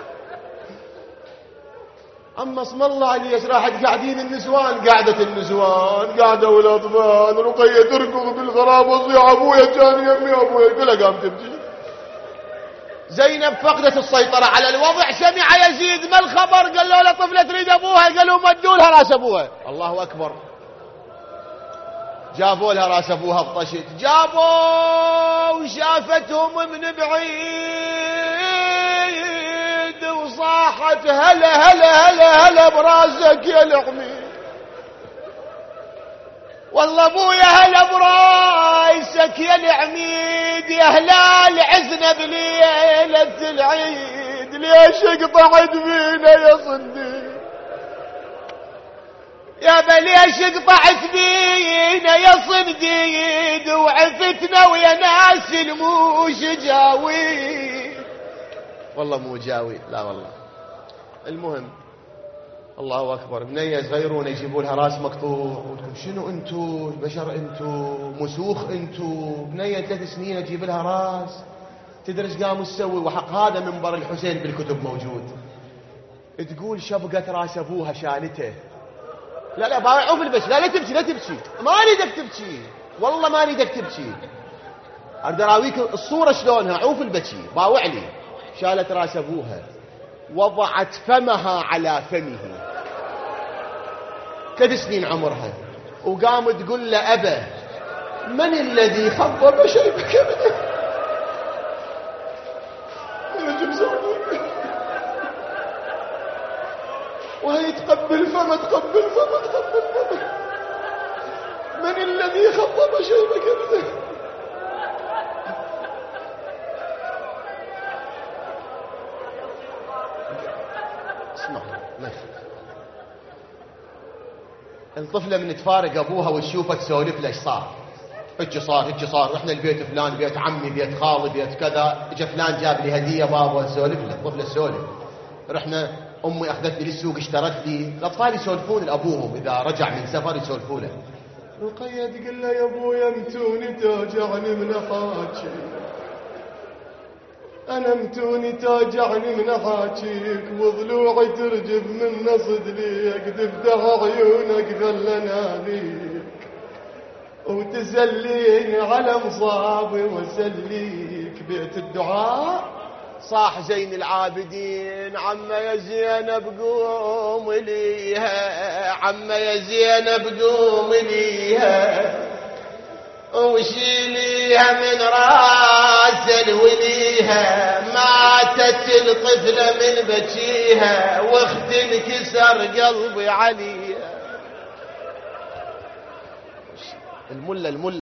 عمّا اسم الله عليك راحت قاعدين النسوان، قاعدة والأطفال، رقية تركض بالغراب وصيح أبويا جاني يمي أبويا، كلها قام تبكي. زينب فقدت السيطرة على الوضع، سمع يزيد ما الخبر؟ قال له لا طفلة تريد أبوها، قالوا مدوا لها راس أبوها. الله أكبر، جابوا لها راس أبوها بطشت، جابوا وشافتهم من بعيد وصاحت هلا براسك يا العميد، والله أبويا هلا براسك يا العميد، يا هلال عزنا بليلة العيد، ليش قطعت بينا يا صديق؟ يا بليش قطعت بينا يا صنديد، وعفتنا ويا ناس الموش جاوي. والله مو جاوي، لا والله. المهم الله أكبر. بنية صغيرون يجيبوا لها راس مقطوع وتقول شنو أنتو البشر، أنتو مسوخ، أنتو بنية 3 سنين أجيب لها راس. تدري ايش قاموا تسوي؟ وحق هذا منبر الحسين بالكتب موجود. تقول شبقت راس أبوها شالته. لا باوعوا في البش. لا تبكي، لا تبكي، ما أريدك تبكي، والله ما أريدك تبكي. أريد أراويك الصورة شلونها. عوف البكي، باوع لي. شالت راس أبوها، وضعت فمها على فمه، 3 سنين عمرها، وقام تقول له أبا من الذي خضب شيبك ابنه؟ وهي تقبل فمه، تقبل فمه، تقبل فمه. من الذي خضب شيبك ابنه؟ اسمع، الطفلة من تفارق أبوها وتشوفه تسولف له ايش صار، هيك صار، هيك صار، رحنا البيت فلان، بيت عمي، بيت خالي، بيت كذا، اجى فلان جاب لي هدية بابا، تسولف له الطفلة تسولف. رحنا أمي أخذتني للسوق اشترت لي. الأطفال يسولفون لأبوهم إذا رجع من سفر، يسولفون له. رقية تقول له يا أبويا متوني توجعني من أحاكي، أنا متوني توجعني من أحاكيك، وضلوعي ترجف من نصد ليك، تفتح عيونك خلنا ذيك، وتسليني على مصابي وسليك. بيت الدعاء صاح زين العابدين، عم يا زينب قوم ليها، عم يا زينب قوم ليها، وشيليها من راس الوليها، ماتت الطفلة من بكيها، واخت انكسر قلبي عليها. الملة